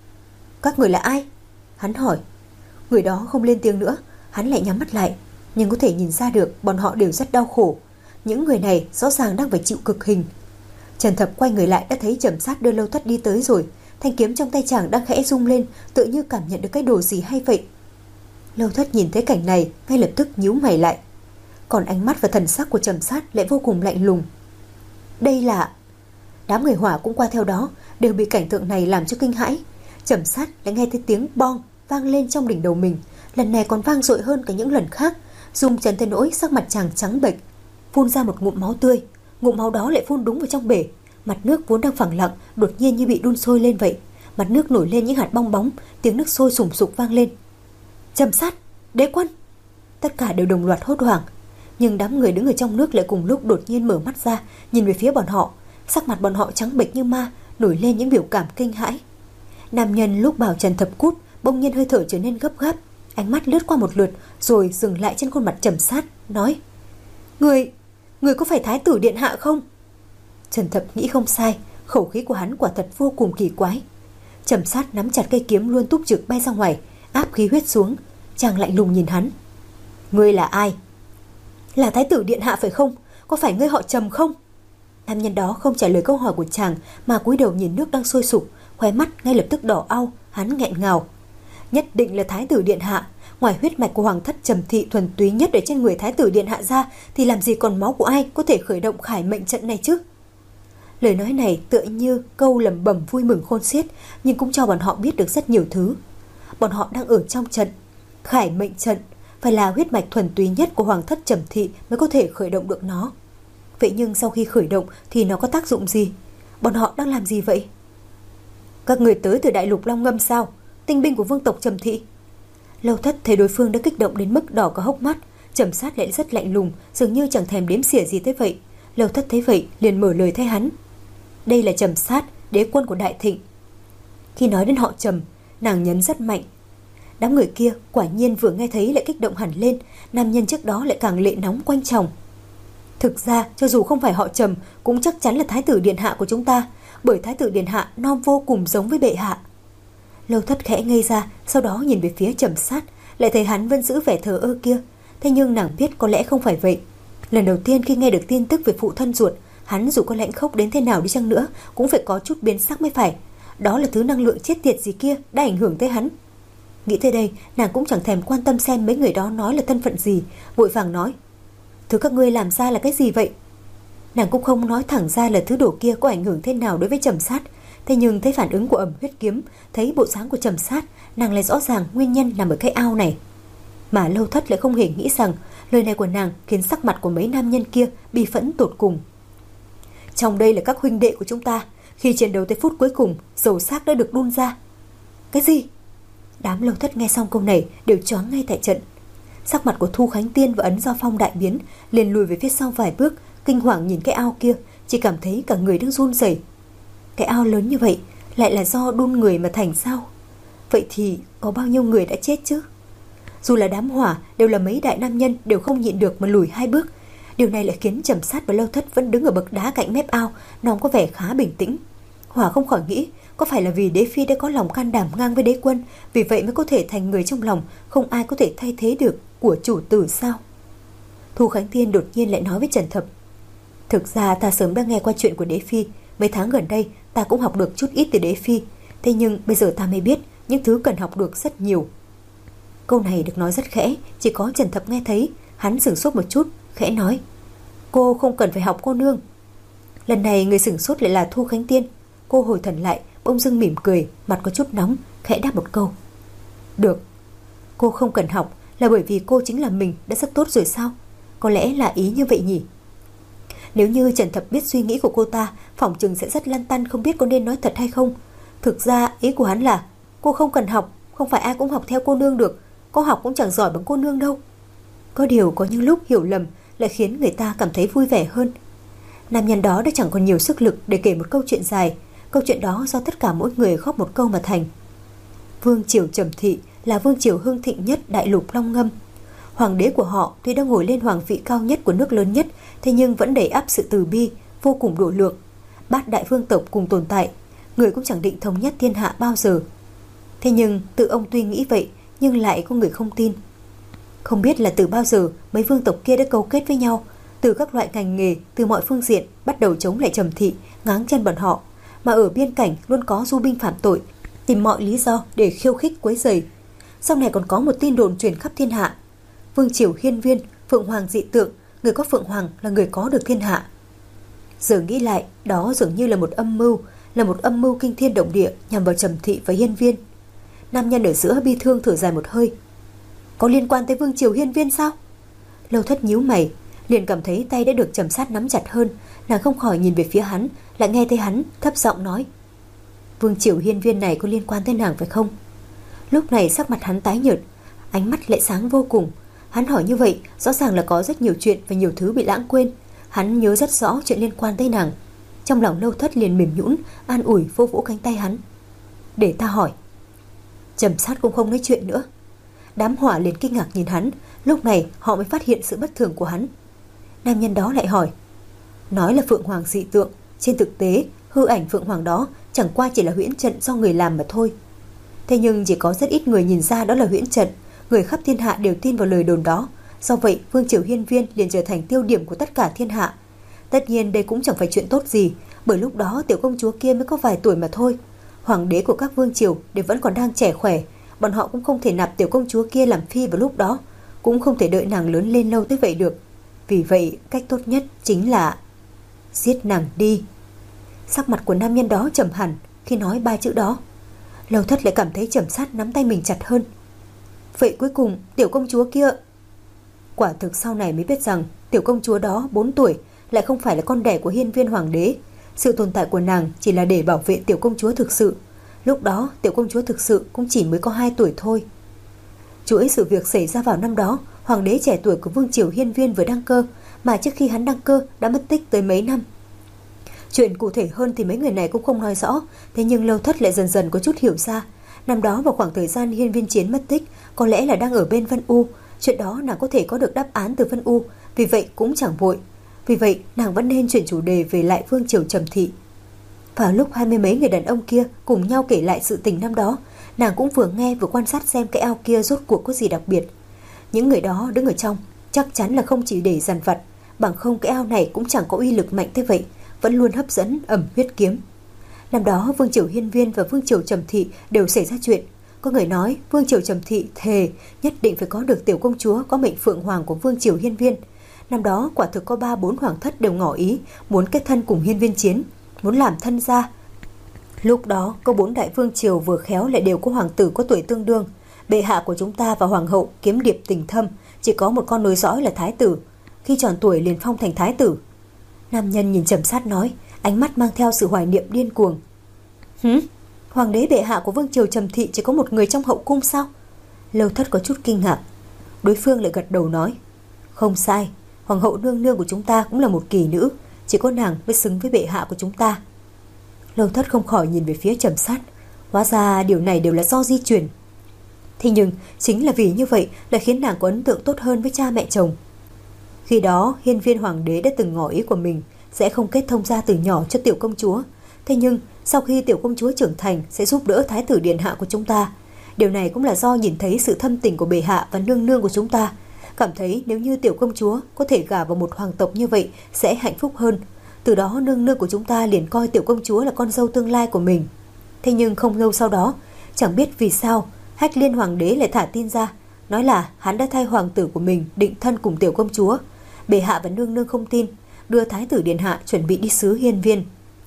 Các người là ai? Hắn hỏi. Người đó không lên tiếng nữa, hắn lại nhắm mắt lại, nhưng có thể nhìn ra được bọn họ đều rất đau khổ. Những người này rõ ràng đang phải chịu cực hình. Trần Thập quay người lại đã thấy Trầm Sát đưa Lâu Thất đi tới rồi. Thanh kiếm trong tay chàng đang khẽ rung lên, tự như cảm nhận được cái đồ gì hay vậy. Lâu Thất nhìn thấy cảnh này, ngay lập tức nhíu mày lại. còn ánh mắt và thần sắc của Trầm Sát lại vô cùng lạnh lùng. Đây là... Đám người Hỏa cũng qua theo đó, đều bị cảnh tượng này làm cho kinh hãi. Trầm Sát lại nghe thấy tiếng bong vang lên trong đỉnh đầu mình, lần này còn vang dội hơn cả những lần khác. Rung chấn tới nỗi sắc mặt chàng trắng bệch, phun ra một ngụm máu tươi. Ngụm máu đó lại phun đúng vào trong bể. Mặt nước vốn đang phẳng lặng đột nhiên như bị đun sôi lên vậy. Mặt nước nổi lên những hạt bong bóng, tiếng nước sôi sùng sục vang lên. Trầm Sát, Đế Quân! Tất cả đều đồng loạt hốt hoảng. Nhưng đám người đứng ở trong nước lại cùng lúc đột nhiên mở mắt ra, nhìn về phía bọn họ. Sắc mặt bọn họ trắng bệch như ma, nổi lên những biểu cảm kinh hãi. Nam nhân lúc bảo Trần Thập cút bỗng nhiên hơi thở trở nên gấp gáp, ánh mắt lướt qua một lượt rồi dừng lại trên khuôn mặt Trầm Sát, nói: Người, người có phải Thái tử điện hạ không? Trần Thập nghĩ không sai, khẩu khí của hắn quả thật vô cùng kỳ quái. Trầm Sát nắm chặt cây kiếm luôn túc trực bay ra ngoài, áp khí huyết xuống. Chàng lạnh lùng nhìn hắn. Ngươi là ai? Là Thái tử điện hạ phải không? Có phải ngươi họ Trầm không? Nam nhân đó không trả lời câu hỏi của chàng, mà cúi đầu nhìn nước đang sôi sục, khóe mắt ngay lập tức đỏ au. Hắn nghẹn ngào. Nhất định là Thái tử điện hạ. Ngoài huyết mạch của hoàng thất Trầm thị thuần túy nhất ở trên người Thái tử điện hạ ra, thì làm gì còn máu của ai có thể khởi động khải mệnh trận này chứ? Lời nói này tựa như câu lẩm bẩm vui mừng khôn xiết, nhưng cũng cho bọn họ biết được rất nhiều thứ. Bọn họ đang ở trong trận khải mệnh trận, phải là huyết mạch thuần túy nhất của hoàng thất Trầm thị mới có thể khởi động được nó. Vậy nhưng sau khi khởi động thì nó có tác dụng gì? Bọn họ đang làm gì vậy? Các người tới từ đại lục Long Ngâm sao? Tinh binh của vương tộc Trầm thị. Lâu Thất thấy đối phương đã kích động đến mức đỏ cả hốc mắt. Trầm Sát lại rất lạnh lùng, dường như chẳng thèm đếm xỉa gì tới vậy. Lâu Thất thấy vậy liền mở lời thay hắn. Đây là Trầm Sát, đế quân của Đại Thịnh. Khi nói đến họ Trầm, nàng nhấn rất mạnh. Đám người kia quả nhiên vừa nghe thấy lại kích động hẳn lên. Nam nhân trước đó lại càng lệ nóng quanh chồng. Thực ra cho dù không phải họ Trầm cũng chắc chắn là Thái tử điện hạ của chúng ta, bởi Thái tử điện hạ non vô cùng giống với bệ hạ. Lâu Thất khẽ ngây ra, sau đó nhìn về phía Trầm Sát, lại thấy hắn vẫn giữ vẻ thờ ơ kia. Thế nhưng nàng biết có lẽ không phải vậy. Lần đầu tiên khi nghe được tin tức về phụ thân ruột, hắn dù có lãnh khốc đến thế nào đi chăng nữa cũng phải có chút biến sắc mới phải. Đó là thứ năng lượng chết tiệt gì kia đã ảnh hưởng tới hắn. Nghĩ tới đây, nàng cũng chẳng thèm quan tâm xem mấy người đó nói là thân phận gì, vội vàng nói: Thứ các ngươi làm ra là cái gì vậy? Nàng cũng không nói thẳng ra là thứ đồ kia có ảnh hưởng thế nào đối với Trầm Sát. Thế nhưng thấy phản ứng của Ẩm Huyết Kiếm, thấy bộ dáng của Trầm Sát, nàng lại rõ ràng nguyên nhân nằm ở cái ao này. Mà Lâu Thất lại không hề nghĩ rằng lời này của nàng khiến sắc mặt của mấy nam nhân kia bi phẫn tột cùng. Trong đây là các huynh đệ của chúng ta, khi chiến đấu tới phút cuối cùng, dầu xác đã được đun ra. Cái gì? Đám Lâu Thất nghe xong câu này đều choáng ngay tại trận. Sắc mặt của Thu Khánh Tiên và Ấn Giao Phong đại biến, liền lùi về phía sau vài bước, kinh hoàng nhìn cái ao kia, chỉ cảm thấy cả người đang run rẩy. Cái ao lớn như vậy lại là do đun người mà thành sao? Vậy thì có bao nhiêu người đã chết chứ? Dù là đám Hỏa đều là mấy đại nam nhân, đều không nhịn được mà lùi hai bước. Điều này lại khiến Trầm Sát và Lâu Thất vẫn đứng ở bậc đá cạnh mép ao, nó có vẻ khá bình tĩnh. Hỏa không khỏi nghĩ, có phải là vì đế phi đã có lòng can đảm ngang với đế quân, vì vậy mới có thể thành người trong lòng không ai có thể thay thế được của chủ tử sao? Thu Khánh Tiên đột nhiên lại nói với Trần Thập: Thực ra ta sớm đã nghe qua chuyện của đế phi, mấy tháng gần đây ta cũng học được chút ít từ đế phi, thế nhưng bây giờ ta mới biết những thứ cần học được rất nhiều. Câu này được nói rất khẽ, chỉ có Trần Thập nghe thấy. Hắn sửng sốt một chút, khẽ nói: Cô không cần phải học cô nương. Lần này người sửng sốt lại là Thu Khánh Tiên. Cô hồi thần lại, bỗng dưng mỉm cười, mặt có chút nóng, khẽ đáp một câu: Được. Cô không cần học là bởi vì cô chính là mình đã rất tốt rồi sao? Có lẽ là ý như vậy nhỉ? Nếu như Trần Thập biết suy nghĩ của cô ta, phỏng chừng sẽ rất lăn tăn không biết có nên nói thật hay không. Thực ra ý của hắn là cô không cần học, không phải ai cũng học theo cô nương được, có học cũng chẳng giỏi bằng cô nương đâu. Có điều có những lúc hiểu lầm lại khiến người ta cảm thấy vui vẻ hơn. Nam nhân đó đã chẳng còn nhiều sức lực để kể một câu chuyện dài. Câu chuyện đó do tất cả mỗi người góp một câu mà thành. Vương triều Trầm thị là vương triều hưng thịnh nhất đại lục Long Ngâm. Hoàng đế của họ tuy đang ngồi lên hoàng vị cao nhất của nước lớn nhất, thế nhưng vẫn đầy ắp sự từ bi, vô cùng độ lượng. Bát đại vương tộc cùng tồn tại, người cũng chẳng định thống nhất thiên hạ bao giờ. Thế nhưng tự ông tuy nghĩ vậy, nhưng lại có người không tin. Không biết là từ bao giờ mấy vương tộc kia đã cấu kết với nhau, từ các loại ngành nghề, từ mọi phương diện bắt đầu chống lại Trầm thị, ngáng chân bọn họ. Mà ở biên cảnh luôn có du binh phạm tội, tìm mọi lý do để khiêu khích quấy rầy. Sau này còn có một tin đồn truyền khắp thiên hạ: vương triều Hiên Viên, Phượng Hoàng dị tượng, người có phượng hoàng là người có được thiên hạ. Giờ nghĩ lại, đó dường như là một âm mưu, là một âm mưu kinh thiên động địa nhằm vào Trầm Thị và Hiên Viên. Nam nhân ở giữa bi thương thở dài một hơi. Có liên quan tới vương triều Hiên Viên sao? Lâu Thất nhíu mày, liền cảm thấy tay đã được Trầm Sát nắm chặt hơn, nàng không khỏi nhìn về phía hắn, lại nghe thấy hắn thấp giọng nói: Vương triều Hiên Viên này có liên quan tới nàng phải không? Lúc này sắc mặt hắn tái nhợt, ánh mắt lại sáng vô cùng. Hắn hỏi như vậy, rõ ràng là có rất nhiều chuyện và nhiều thứ bị lãng quên. Hắn nhớ rất rõ chuyện liên quan tới nàng. Trong lòng Lâu Thất liền mềm nhũn, an ủi vô vỗ cánh tay hắn. Để ta hỏi. Trầm Sát cũng không nói chuyện nữa. Đám hỏa liền kinh ngạc nhìn hắn. Lúc này họ mới phát hiện sự bất thường của hắn. Nam nhân đó lại hỏi. Nói là Phượng Hoàng dị tượng, trên thực tế hư ảnh Phượng Hoàng đó chẳng qua chỉ là huyễn trận do người làm mà thôi. Thế nhưng chỉ có rất ít người nhìn ra đó là huyễn trận. Người khắp thiên hạ đều tin vào lời đồn đó. Do vậy vương triều Hiên Viên liền trở thành tiêu điểm của tất cả thiên hạ. Tất nhiên đây cũng chẳng phải chuyện tốt gì, bởi lúc đó tiểu công chúa kia mới có vài tuổi mà thôi. Hoàng đế của các vương triều đều vẫn còn đang trẻ khỏe, bọn họ cũng không thể nạp tiểu công chúa kia làm phi vào lúc đó, cũng không thể đợi nàng lớn lên lâu tới vậy được. Vì vậy cách tốt nhất chính là giết nàng đi. Sắc mặt của nam nhân đó trầm hẳn khi nói ba chữ đó. Lâu Thất lại cảm thấy Trầm Sát nắm tay mình chặt hơn. Vậy cuối cùng tiểu công chúa kia... Quả thực sau này mới biết rằng tiểu công chúa đó bốn tuổi lại không phải là con đẻ của Hiên Viên hoàng đế. Sự tồn tại của nàng chỉ là để bảo vệ tiểu công chúa thực sự. Lúc đó tiểu công chúa thực sự cũng chỉ mới có hai tuổi thôi. Chuỗi sự việc xảy ra vào năm đó, hoàng đế trẻ tuổi của vương triều Hiên Viên vừa đăng cơ, mà trước khi hắn đăng cơ đã mất tích tới mấy năm. Chuyện cụ thể hơn thì mấy người này cũng không nói rõ, thế nhưng Lâu Thất lại dần dần có chút hiểu ra. Năm đó vào khoảng thời gian Hiên Viên Chiến mất tích, có lẽ là đang ở bên Vân U. Chuyện đó nàng có thể có được đáp án từ Vân U, vì vậy cũng chẳng vội. Vì vậy nàng vẫn nên chuyển chủ đề về lại vương triều Trầm Thị. Vào lúc hai mươi mấy người đàn ông kia cùng nhau kể lại sự tình năm đó, nàng cũng vừa nghe vừa quan sát xem cái ao kia rốt cuộc có gì đặc biệt. Những người đó đứng ở trong chắc chắn là không chỉ để dằn vặt, bằng không cái ao này cũng chẳng có uy lực mạnh thế vậy, vẫn luôn hấp dẫn ẩm huyết kiếm. Năm đó vương triều Hiên Viên và vương triều Trầm Thị đều xảy ra chuyện. Có người nói vương triều Trầm Thị thề nhất định phải có được tiểu công chúa có mệnh phượng hoàng của vương triều Hiên Viên. Năm đó quả thực có ba bốn hoàng thất đều ngỏ ý muốn kết thân cùng Hiên Viên Chiến, muốn làm thân gia. Lúc đó có bốn đại vương triều vừa khéo lại đều có hoàng tử có tuổi tương đương. Bệ hạ của chúng ta và hoàng hậu kiếm điệp tình thâm, chỉ có một con nối dõi là thái tử, khi tròn tuổi liền phong thành thái tử. Nam nhân nhìn Trầm Sát nói, ánh mắt mang theo sự hoài niệm điên cuồng. Hử? Hoàng đế bệ hạ của vương triều Trầm Thị chỉ có một người trong hậu cung sao? Lâu Thất có chút kinh ngạc. Đối phương lại gật đầu nói, không sai, hoàng hậu nương nương của chúng ta cũng là một kỳ nữ, chỉ có nàng mới xứng với bệ hạ của chúng ta. Lâu Thất không khỏi nhìn về phía Trầm Sát. Hóa ra điều này đều là do di truyền. Thế nhưng chính là vì như vậy là khiến nàng có ấn tượng tốt hơn với cha mẹ chồng. Khi đó Hiên Viên hoàng đế đã từng ngỏ ý của mình sẽ không kết thông gia từ nhỏ cho tiểu công chúa. Thế nhưng sau khi tiểu công chúa trưởng thành sẽ giúp đỡ thái tử điện hạ của chúng ta. Điều này cũng là do nhìn thấy sự thâm tình của bệ hạ và nương nương của chúng ta, cảm thấy nếu như tiểu công chúa có thể gả vào một hoàng tộc như vậy sẽ hạnh phúc hơn. Từ đó nương nương của chúng ta liền coi tiểu công chúa là con dâu tương lai của mình. Thế nhưng không lâu sau đó, chẳng biết vì sao Hách Liên hoàng đế lại thả tin ra, nói là hắn đã thay hoàng tử của mình định thân cùng tiểu công chúa. Bệ hạ và nương nương không tin, đưa thái tử điện hạ chuẩn bị đi xứ Hiên Viên.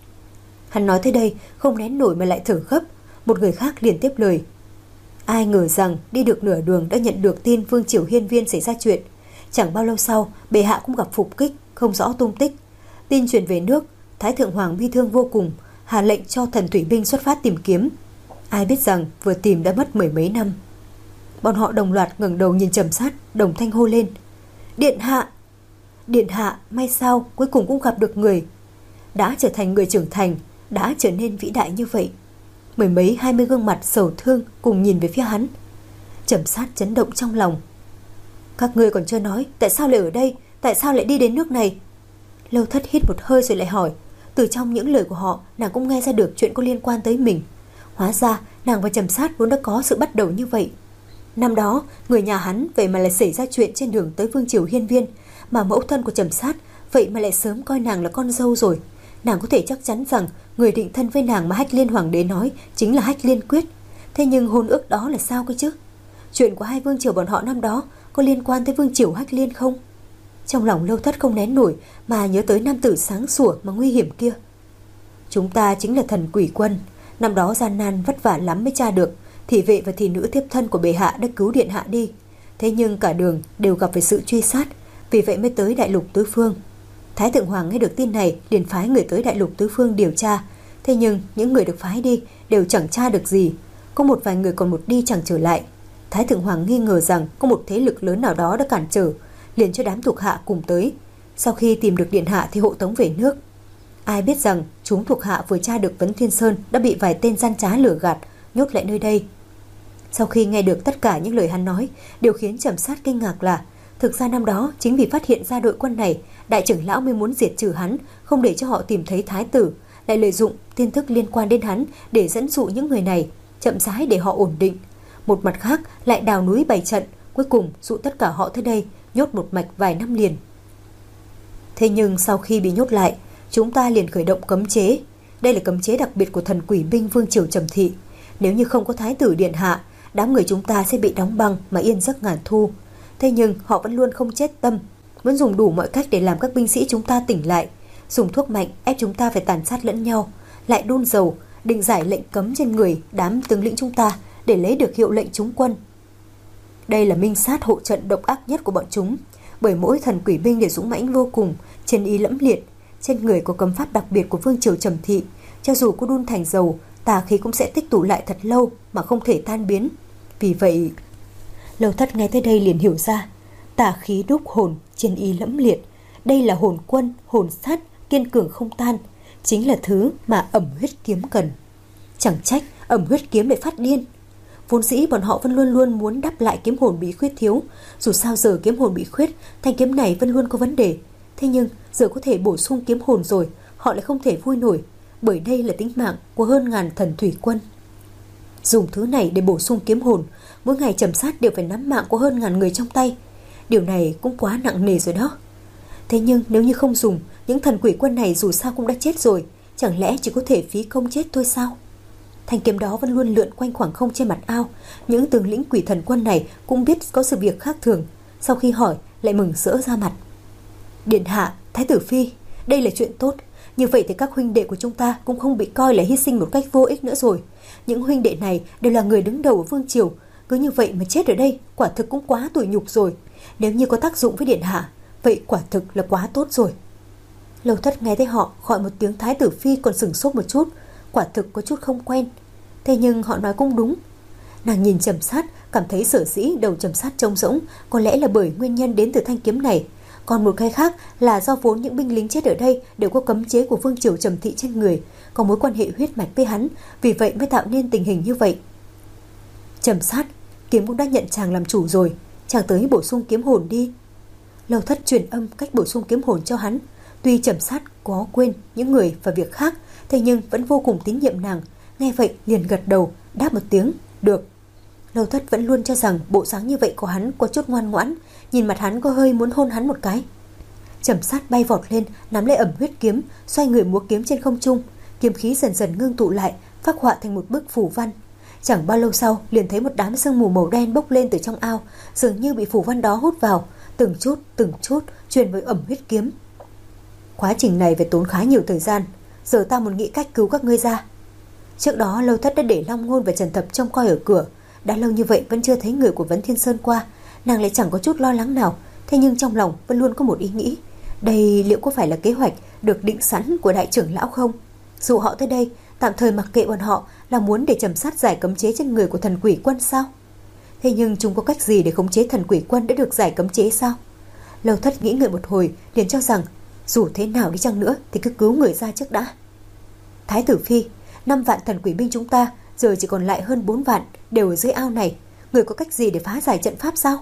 Hắn nói tới đây không nén nổi mà lại thở gấp. Một người khác liền tiếp lời, ai ngờ rằng đi được nửa đường đã nhận được tin vương triều Hiên Viên xảy ra chuyện. Chẳng bao lâu sau bệ hạ cũng gặp phục kích, không rõ tung tích. Tin truyền về nước, thái thượng hoàng bi thương vô cùng, hạ lệnh cho thần thủy binh xuất phát tìm kiếm. Ai biết rằng vừa tìm đã mất mười mấy năm. Bọn họ đồng loạt ngẩng đầu nhìn Trầm Sát, đồng thanh hô lên, điện hạ, điện hạ, may sao cuối cùng cũng gặp được người. Đã trở thành người trưởng thành, đã trở nên vĩ đại như vậy. Mười mấy hai mươi gương mặt sầu thương cùng nhìn về phía hắn. Trầm Sát chấn động trong lòng. Các ngươi còn chưa nói tại sao lại ở đây, tại sao lại đi đến nước này? Lâu Thất hít một hơi rồi lại hỏi. Từ trong những lời của họ, nàng cũng nghe ra được chuyện có liên quan tới mình. Hóa ra nàng và Trầm Sát vốn đã có sự bắt đầu như vậy. Năm đó người nhà hắn vậy mà lại xảy ra chuyện trên đường tới vương triều Hiên Viên, mà mẫu thân của Trầm Sát vậy mà lại sớm coi nàng là con dâu rồi. Nàng có thể chắc chắn rằng người định thân với nàng mà Hách Liên hoàng đế nói chính là Hách Liên Quyết. Thế nhưng hôn ước đó là sao cơ chứ? Chuyện của hai vương triều bọn họ năm đó có liên quan tới vương triều Hách Liên không? Trong lòng Lâu Thất không nén nổi mà nhớ tới nam tử sáng sủa mà nguy hiểm kia. Chúng ta chính là thần quỷ quân. Năm đó gian nan vất vả lắm mới tra được. Thị vệ và thị nữ thiếp thân của bệ hạ đã cứu điện hạ đi. Thế nhưng cả đường đều gặp phải sự truy sát, vì vậy mới tới đại lục tứ phương. Thái thượng hoàng nghe được tin này liền phái người tới đại lục tứ phương điều tra. Thế nhưng những người được phái đi đều chẳng tra được gì. Có một vài người còn một đi chẳng trở lại. Thái thượng hoàng nghi ngờ rằng có một thế lực lớn nào đó đã cản trở, liền cho đám thuộc hạ cùng tới. Sau khi tìm được điện hạ thì hộ tống về nước. Ai biết rằng chúng thuộc hạ vừa tra được Vấn Thiên Sơn đã bị vài tên gian trá lừa gạt, nhốt lại nơi đây. Sau khi nghe được tất cả những lời hắn nói, điều khiến Trầm Sát kinh ngạc là thực ra năm đó chính vì phát hiện ra đội quân này, đại trưởng lão mới muốn diệt trừ hắn, không để cho họ tìm thấy thái tử, lại lợi dụng tin tức liên quan đến hắn để dẫn dụ những người này, chậm rãi để họ ổn định. Một mặt khác lại đào núi bày trận, cuối cùng dụ tất cả họ tới đây, nhốt một mạch vài năm liền. Thế nhưng sau khi bị nhốt lại, chúng ta liền khởi động cấm chế. Đây là cấm chế đặc biệt của thần quỷ binh vương triều Trầm Thị. Nếu như không có thái tử điện hạ, đám người chúng ta sẽ bị đóng băng mà yên giấc ngàn thu. Thế nhưng họ vẫn luôn không chết tâm, vẫn dùng đủ mọi cách để làm các binh sĩ chúng ta tỉnh lại, dùng thuốc mạnh ép chúng ta phải tàn sát lẫn nhau, lại đun dầu, định giải lệnh cấm trên người đám tướng lĩnh chúng ta để lấy được hiệu lệnh trúng quân. Đây là minh sát hộ trận độc ác nhất của bọn chúng, bởi mỗi thần quỷ binh đều dũng mãnh vô cùng, chiến ý lẫm liệt, trên người có cấm pháp đặc biệt của vương triều Trầm Thị, cho dù có đun thành dầu, tà khí cũng sẽ tích tụ lại thật lâu mà không thể tan biến. Vì vậy, Lâu Thất nghe tới đây liền hiểu ra, tà khí đúc hồn, chiến ý lẫm liệt, đây là hồn quân, hồn sát, kiên cường không tan, chính là thứ mà ẩm huyết kiếm cần. Chẳng trách ẩm huyết kiếm lại phát điên. Vốn dĩ bọn họ vẫn luôn luôn muốn đắp lại kiếm hồn bị khuyết thiếu, dù sao giờ kiếm hồn bị khuyết, thanh kiếm này vẫn luôn có vấn đề. Thế nhưng giờ có thể bổ sung kiếm hồn rồi, họ lại không thể vui nổi, bởi đây là tính mạng của hơn ngàn thần thủy quân. Dùng thứ này để bổ sung kiếm hồn, mỗi ngày Trầm Sát đều phải nắm mạng của hơn ngàn người trong tay. Điều này cũng quá nặng nề rồi đó. Thế nhưng nếu như không dùng, những thần quỷ quân này dù sao cũng đã chết rồi, chẳng lẽ chỉ có thể phí công chết thôi sao? Thanh kiếm đó vẫn luôn lượn quanh khoảng không trên mặt ao. Những tướng lĩnh quỷ thần quân này cũng biết có sự việc khác thường, sau khi hỏi lại mừng rỡ ra mặt. Điện hạ, Thái tử phi, đây là chuyện tốt. Như vậy thì các huynh đệ của chúng ta cũng không bị coi là hy sinh một cách vô ích nữa rồi. Những huynh đệ này đều là người đứng đầu ở vương triều, cứ như vậy mà chết ở đây quả thực cũng quá tủi nhục rồi. Nếu như có tác dụng với điện hạ, vậy quả thực là quá tốt rồi. Lâu Thất nghe thấy họ gọi một tiếng Thái tử phi còn sửng sốt một chút, quả thực có chút không quen. Thế nhưng họ nói cũng đúng. Nàng nhìn Trầm Sát, cảm thấy sở dĩ đầu Trầm Sát trống rỗng có lẽ là bởi nguyên nhân đến từ thanh kiếm này. Còn một cái khác là do vốn những binh lính chết ở đây đều có cấm chế của vương triều Trầm Thị trên người, có mối quan hệ huyết mạch với hắn, vì vậy mới tạo nên tình hình như vậy. Trầm Sát, kiếm cũng đã nhận chàng làm chủ rồi, chàng tới bổ sung kiếm hồn đi. Lâu Thất truyền âm cách bổ sung kiếm hồn cho hắn. Tuy Trầm Sát có quên những người và việc khác, thế nhưng vẫn vô cùng tín nhiệm nàng. Nghe vậy liền gật đầu, đáp một tiếng, được. Lâu Thất vẫn luôn cho rằng bộ dáng như vậy của hắn có chút ngoan ngoãn, nhìn mặt hắn có hơi muốn hôn hắn một cái. Trầm Sát bay vọt lên, nắm lấy ẩm huyết kiếm, xoay người múa kiếm trên không trung, kiếm khí dần dần ngưng tụ lại, phác họa thành một bức phù văn. Chẳng bao lâu sau, liền thấy một đám sương mù màu đen bốc lên từ trong ao, dường như bị phù văn đó hút vào, từng chút từng chút truyền với ẩm huyết kiếm. Quá trình này phải tốn khá nhiều thời gian, giờ ta muốn nghĩ cách cứu các ngươi ra. Trước đó Lâu Thất đã để Long Ngôn và Trần Thập trông coi ở cửa, đã lâu như vậy vẫn chưa thấy người của Vấn Thiên Sơn qua, nàng lại chẳng có chút lo lắng nào. Thế nhưng trong lòng vẫn luôn có một ý nghĩ, đây liệu có phải là kế hoạch được định sẵn của đại trưởng lão không? Dụ họ tới đây, tạm thời mặc kệ bọn họ, là muốn để Trầm Sát giải cấm chế trên người của thần quỷ quân sao? Thế nhưng chúng có cách gì để khống chế thần quỷ quân đã được giải cấm chế sao? Lâu Thất nghĩ ngợi một hồi, liền cho rằng dù thế nào đi chăng nữa thì cứ cứu người ra trước đã. Thái tử phi, năm vạn thần quỷ binh chúng ta giờ chỉ còn lại hơn bốn vạn, đều ở dưới ao này, người có cách gì để phá giải trận pháp sao?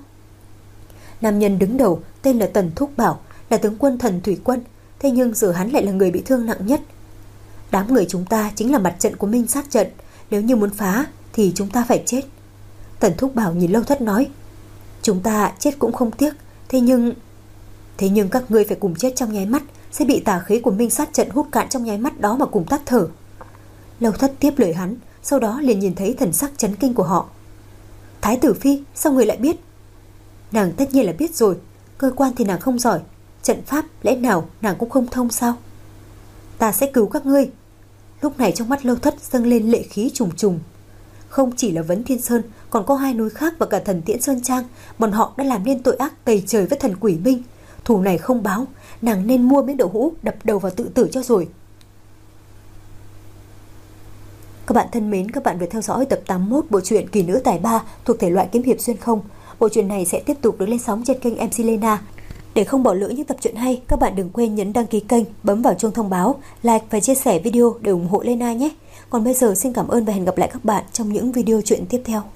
Nam nhân đứng đầu tên là Tần Thúc Bảo, là tướng quân thần thủy quân, thế nhưng giờ hắn lại là người bị thương nặng nhất. Đám người chúng ta chính là mặt trận của minh sát trận, nếu như muốn phá thì chúng ta phải chết. Tần Thúc Bảo nhìn Lâu Thất nói, chúng ta chết cũng không tiếc, thế nhưng thế nhưng các ngươi phải cùng chết trong nháy mắt, sẽ bị tà khí của minh sát trận hút cạn trong nháy mắt đó mà cùng tắt thở. Lâu Thất tiếp lời hắn, sau đó liền nhìn thấy thần sắc chấn kinh của họ. Thái tử phi, sao người lại biết? Nàng tất nhiên là biết rồi, cơ quan thì nàng không giỏi, Trận pháp lẽ nào nàng cũng không thông sao? Ta sẽ cứu các ngươi. Lúc này trong mắt Lâu Thất dâng lên lệ khí trùng trùng. Không chỉ là Vấn Thiên Sơn, còn có hai núi khác và cả Thần Tiễn Sơn Trang, bọn họ đã làm nên tội ác tày trời với thần Quỷ Minh. Thù này không báo, nàng nên mua miếng đậu hũ đập đầu vào tự tử cho rồi. Các bạn thân mến, các bạn vừa theo dõi tập tám mươi mốt bộ truyện Kỳ Nữ Tài Ba thuộc thể loại kiếm hiệp xuyên không. Bộ truyện này sẽ tiếp tục được lên sóng trên kênh em xê Lena. Để không bỏ lỡ những tập truyện hay, các bạn đừng quên nhấn đăng ký kênh, bấm vào chuông thông báo, like và chia sẻ video để ủng hộ Lena nhé. Còn bây giờ xin cảm ơn và hẹn gặp lại các bạn trong những video truyện tiếp theo.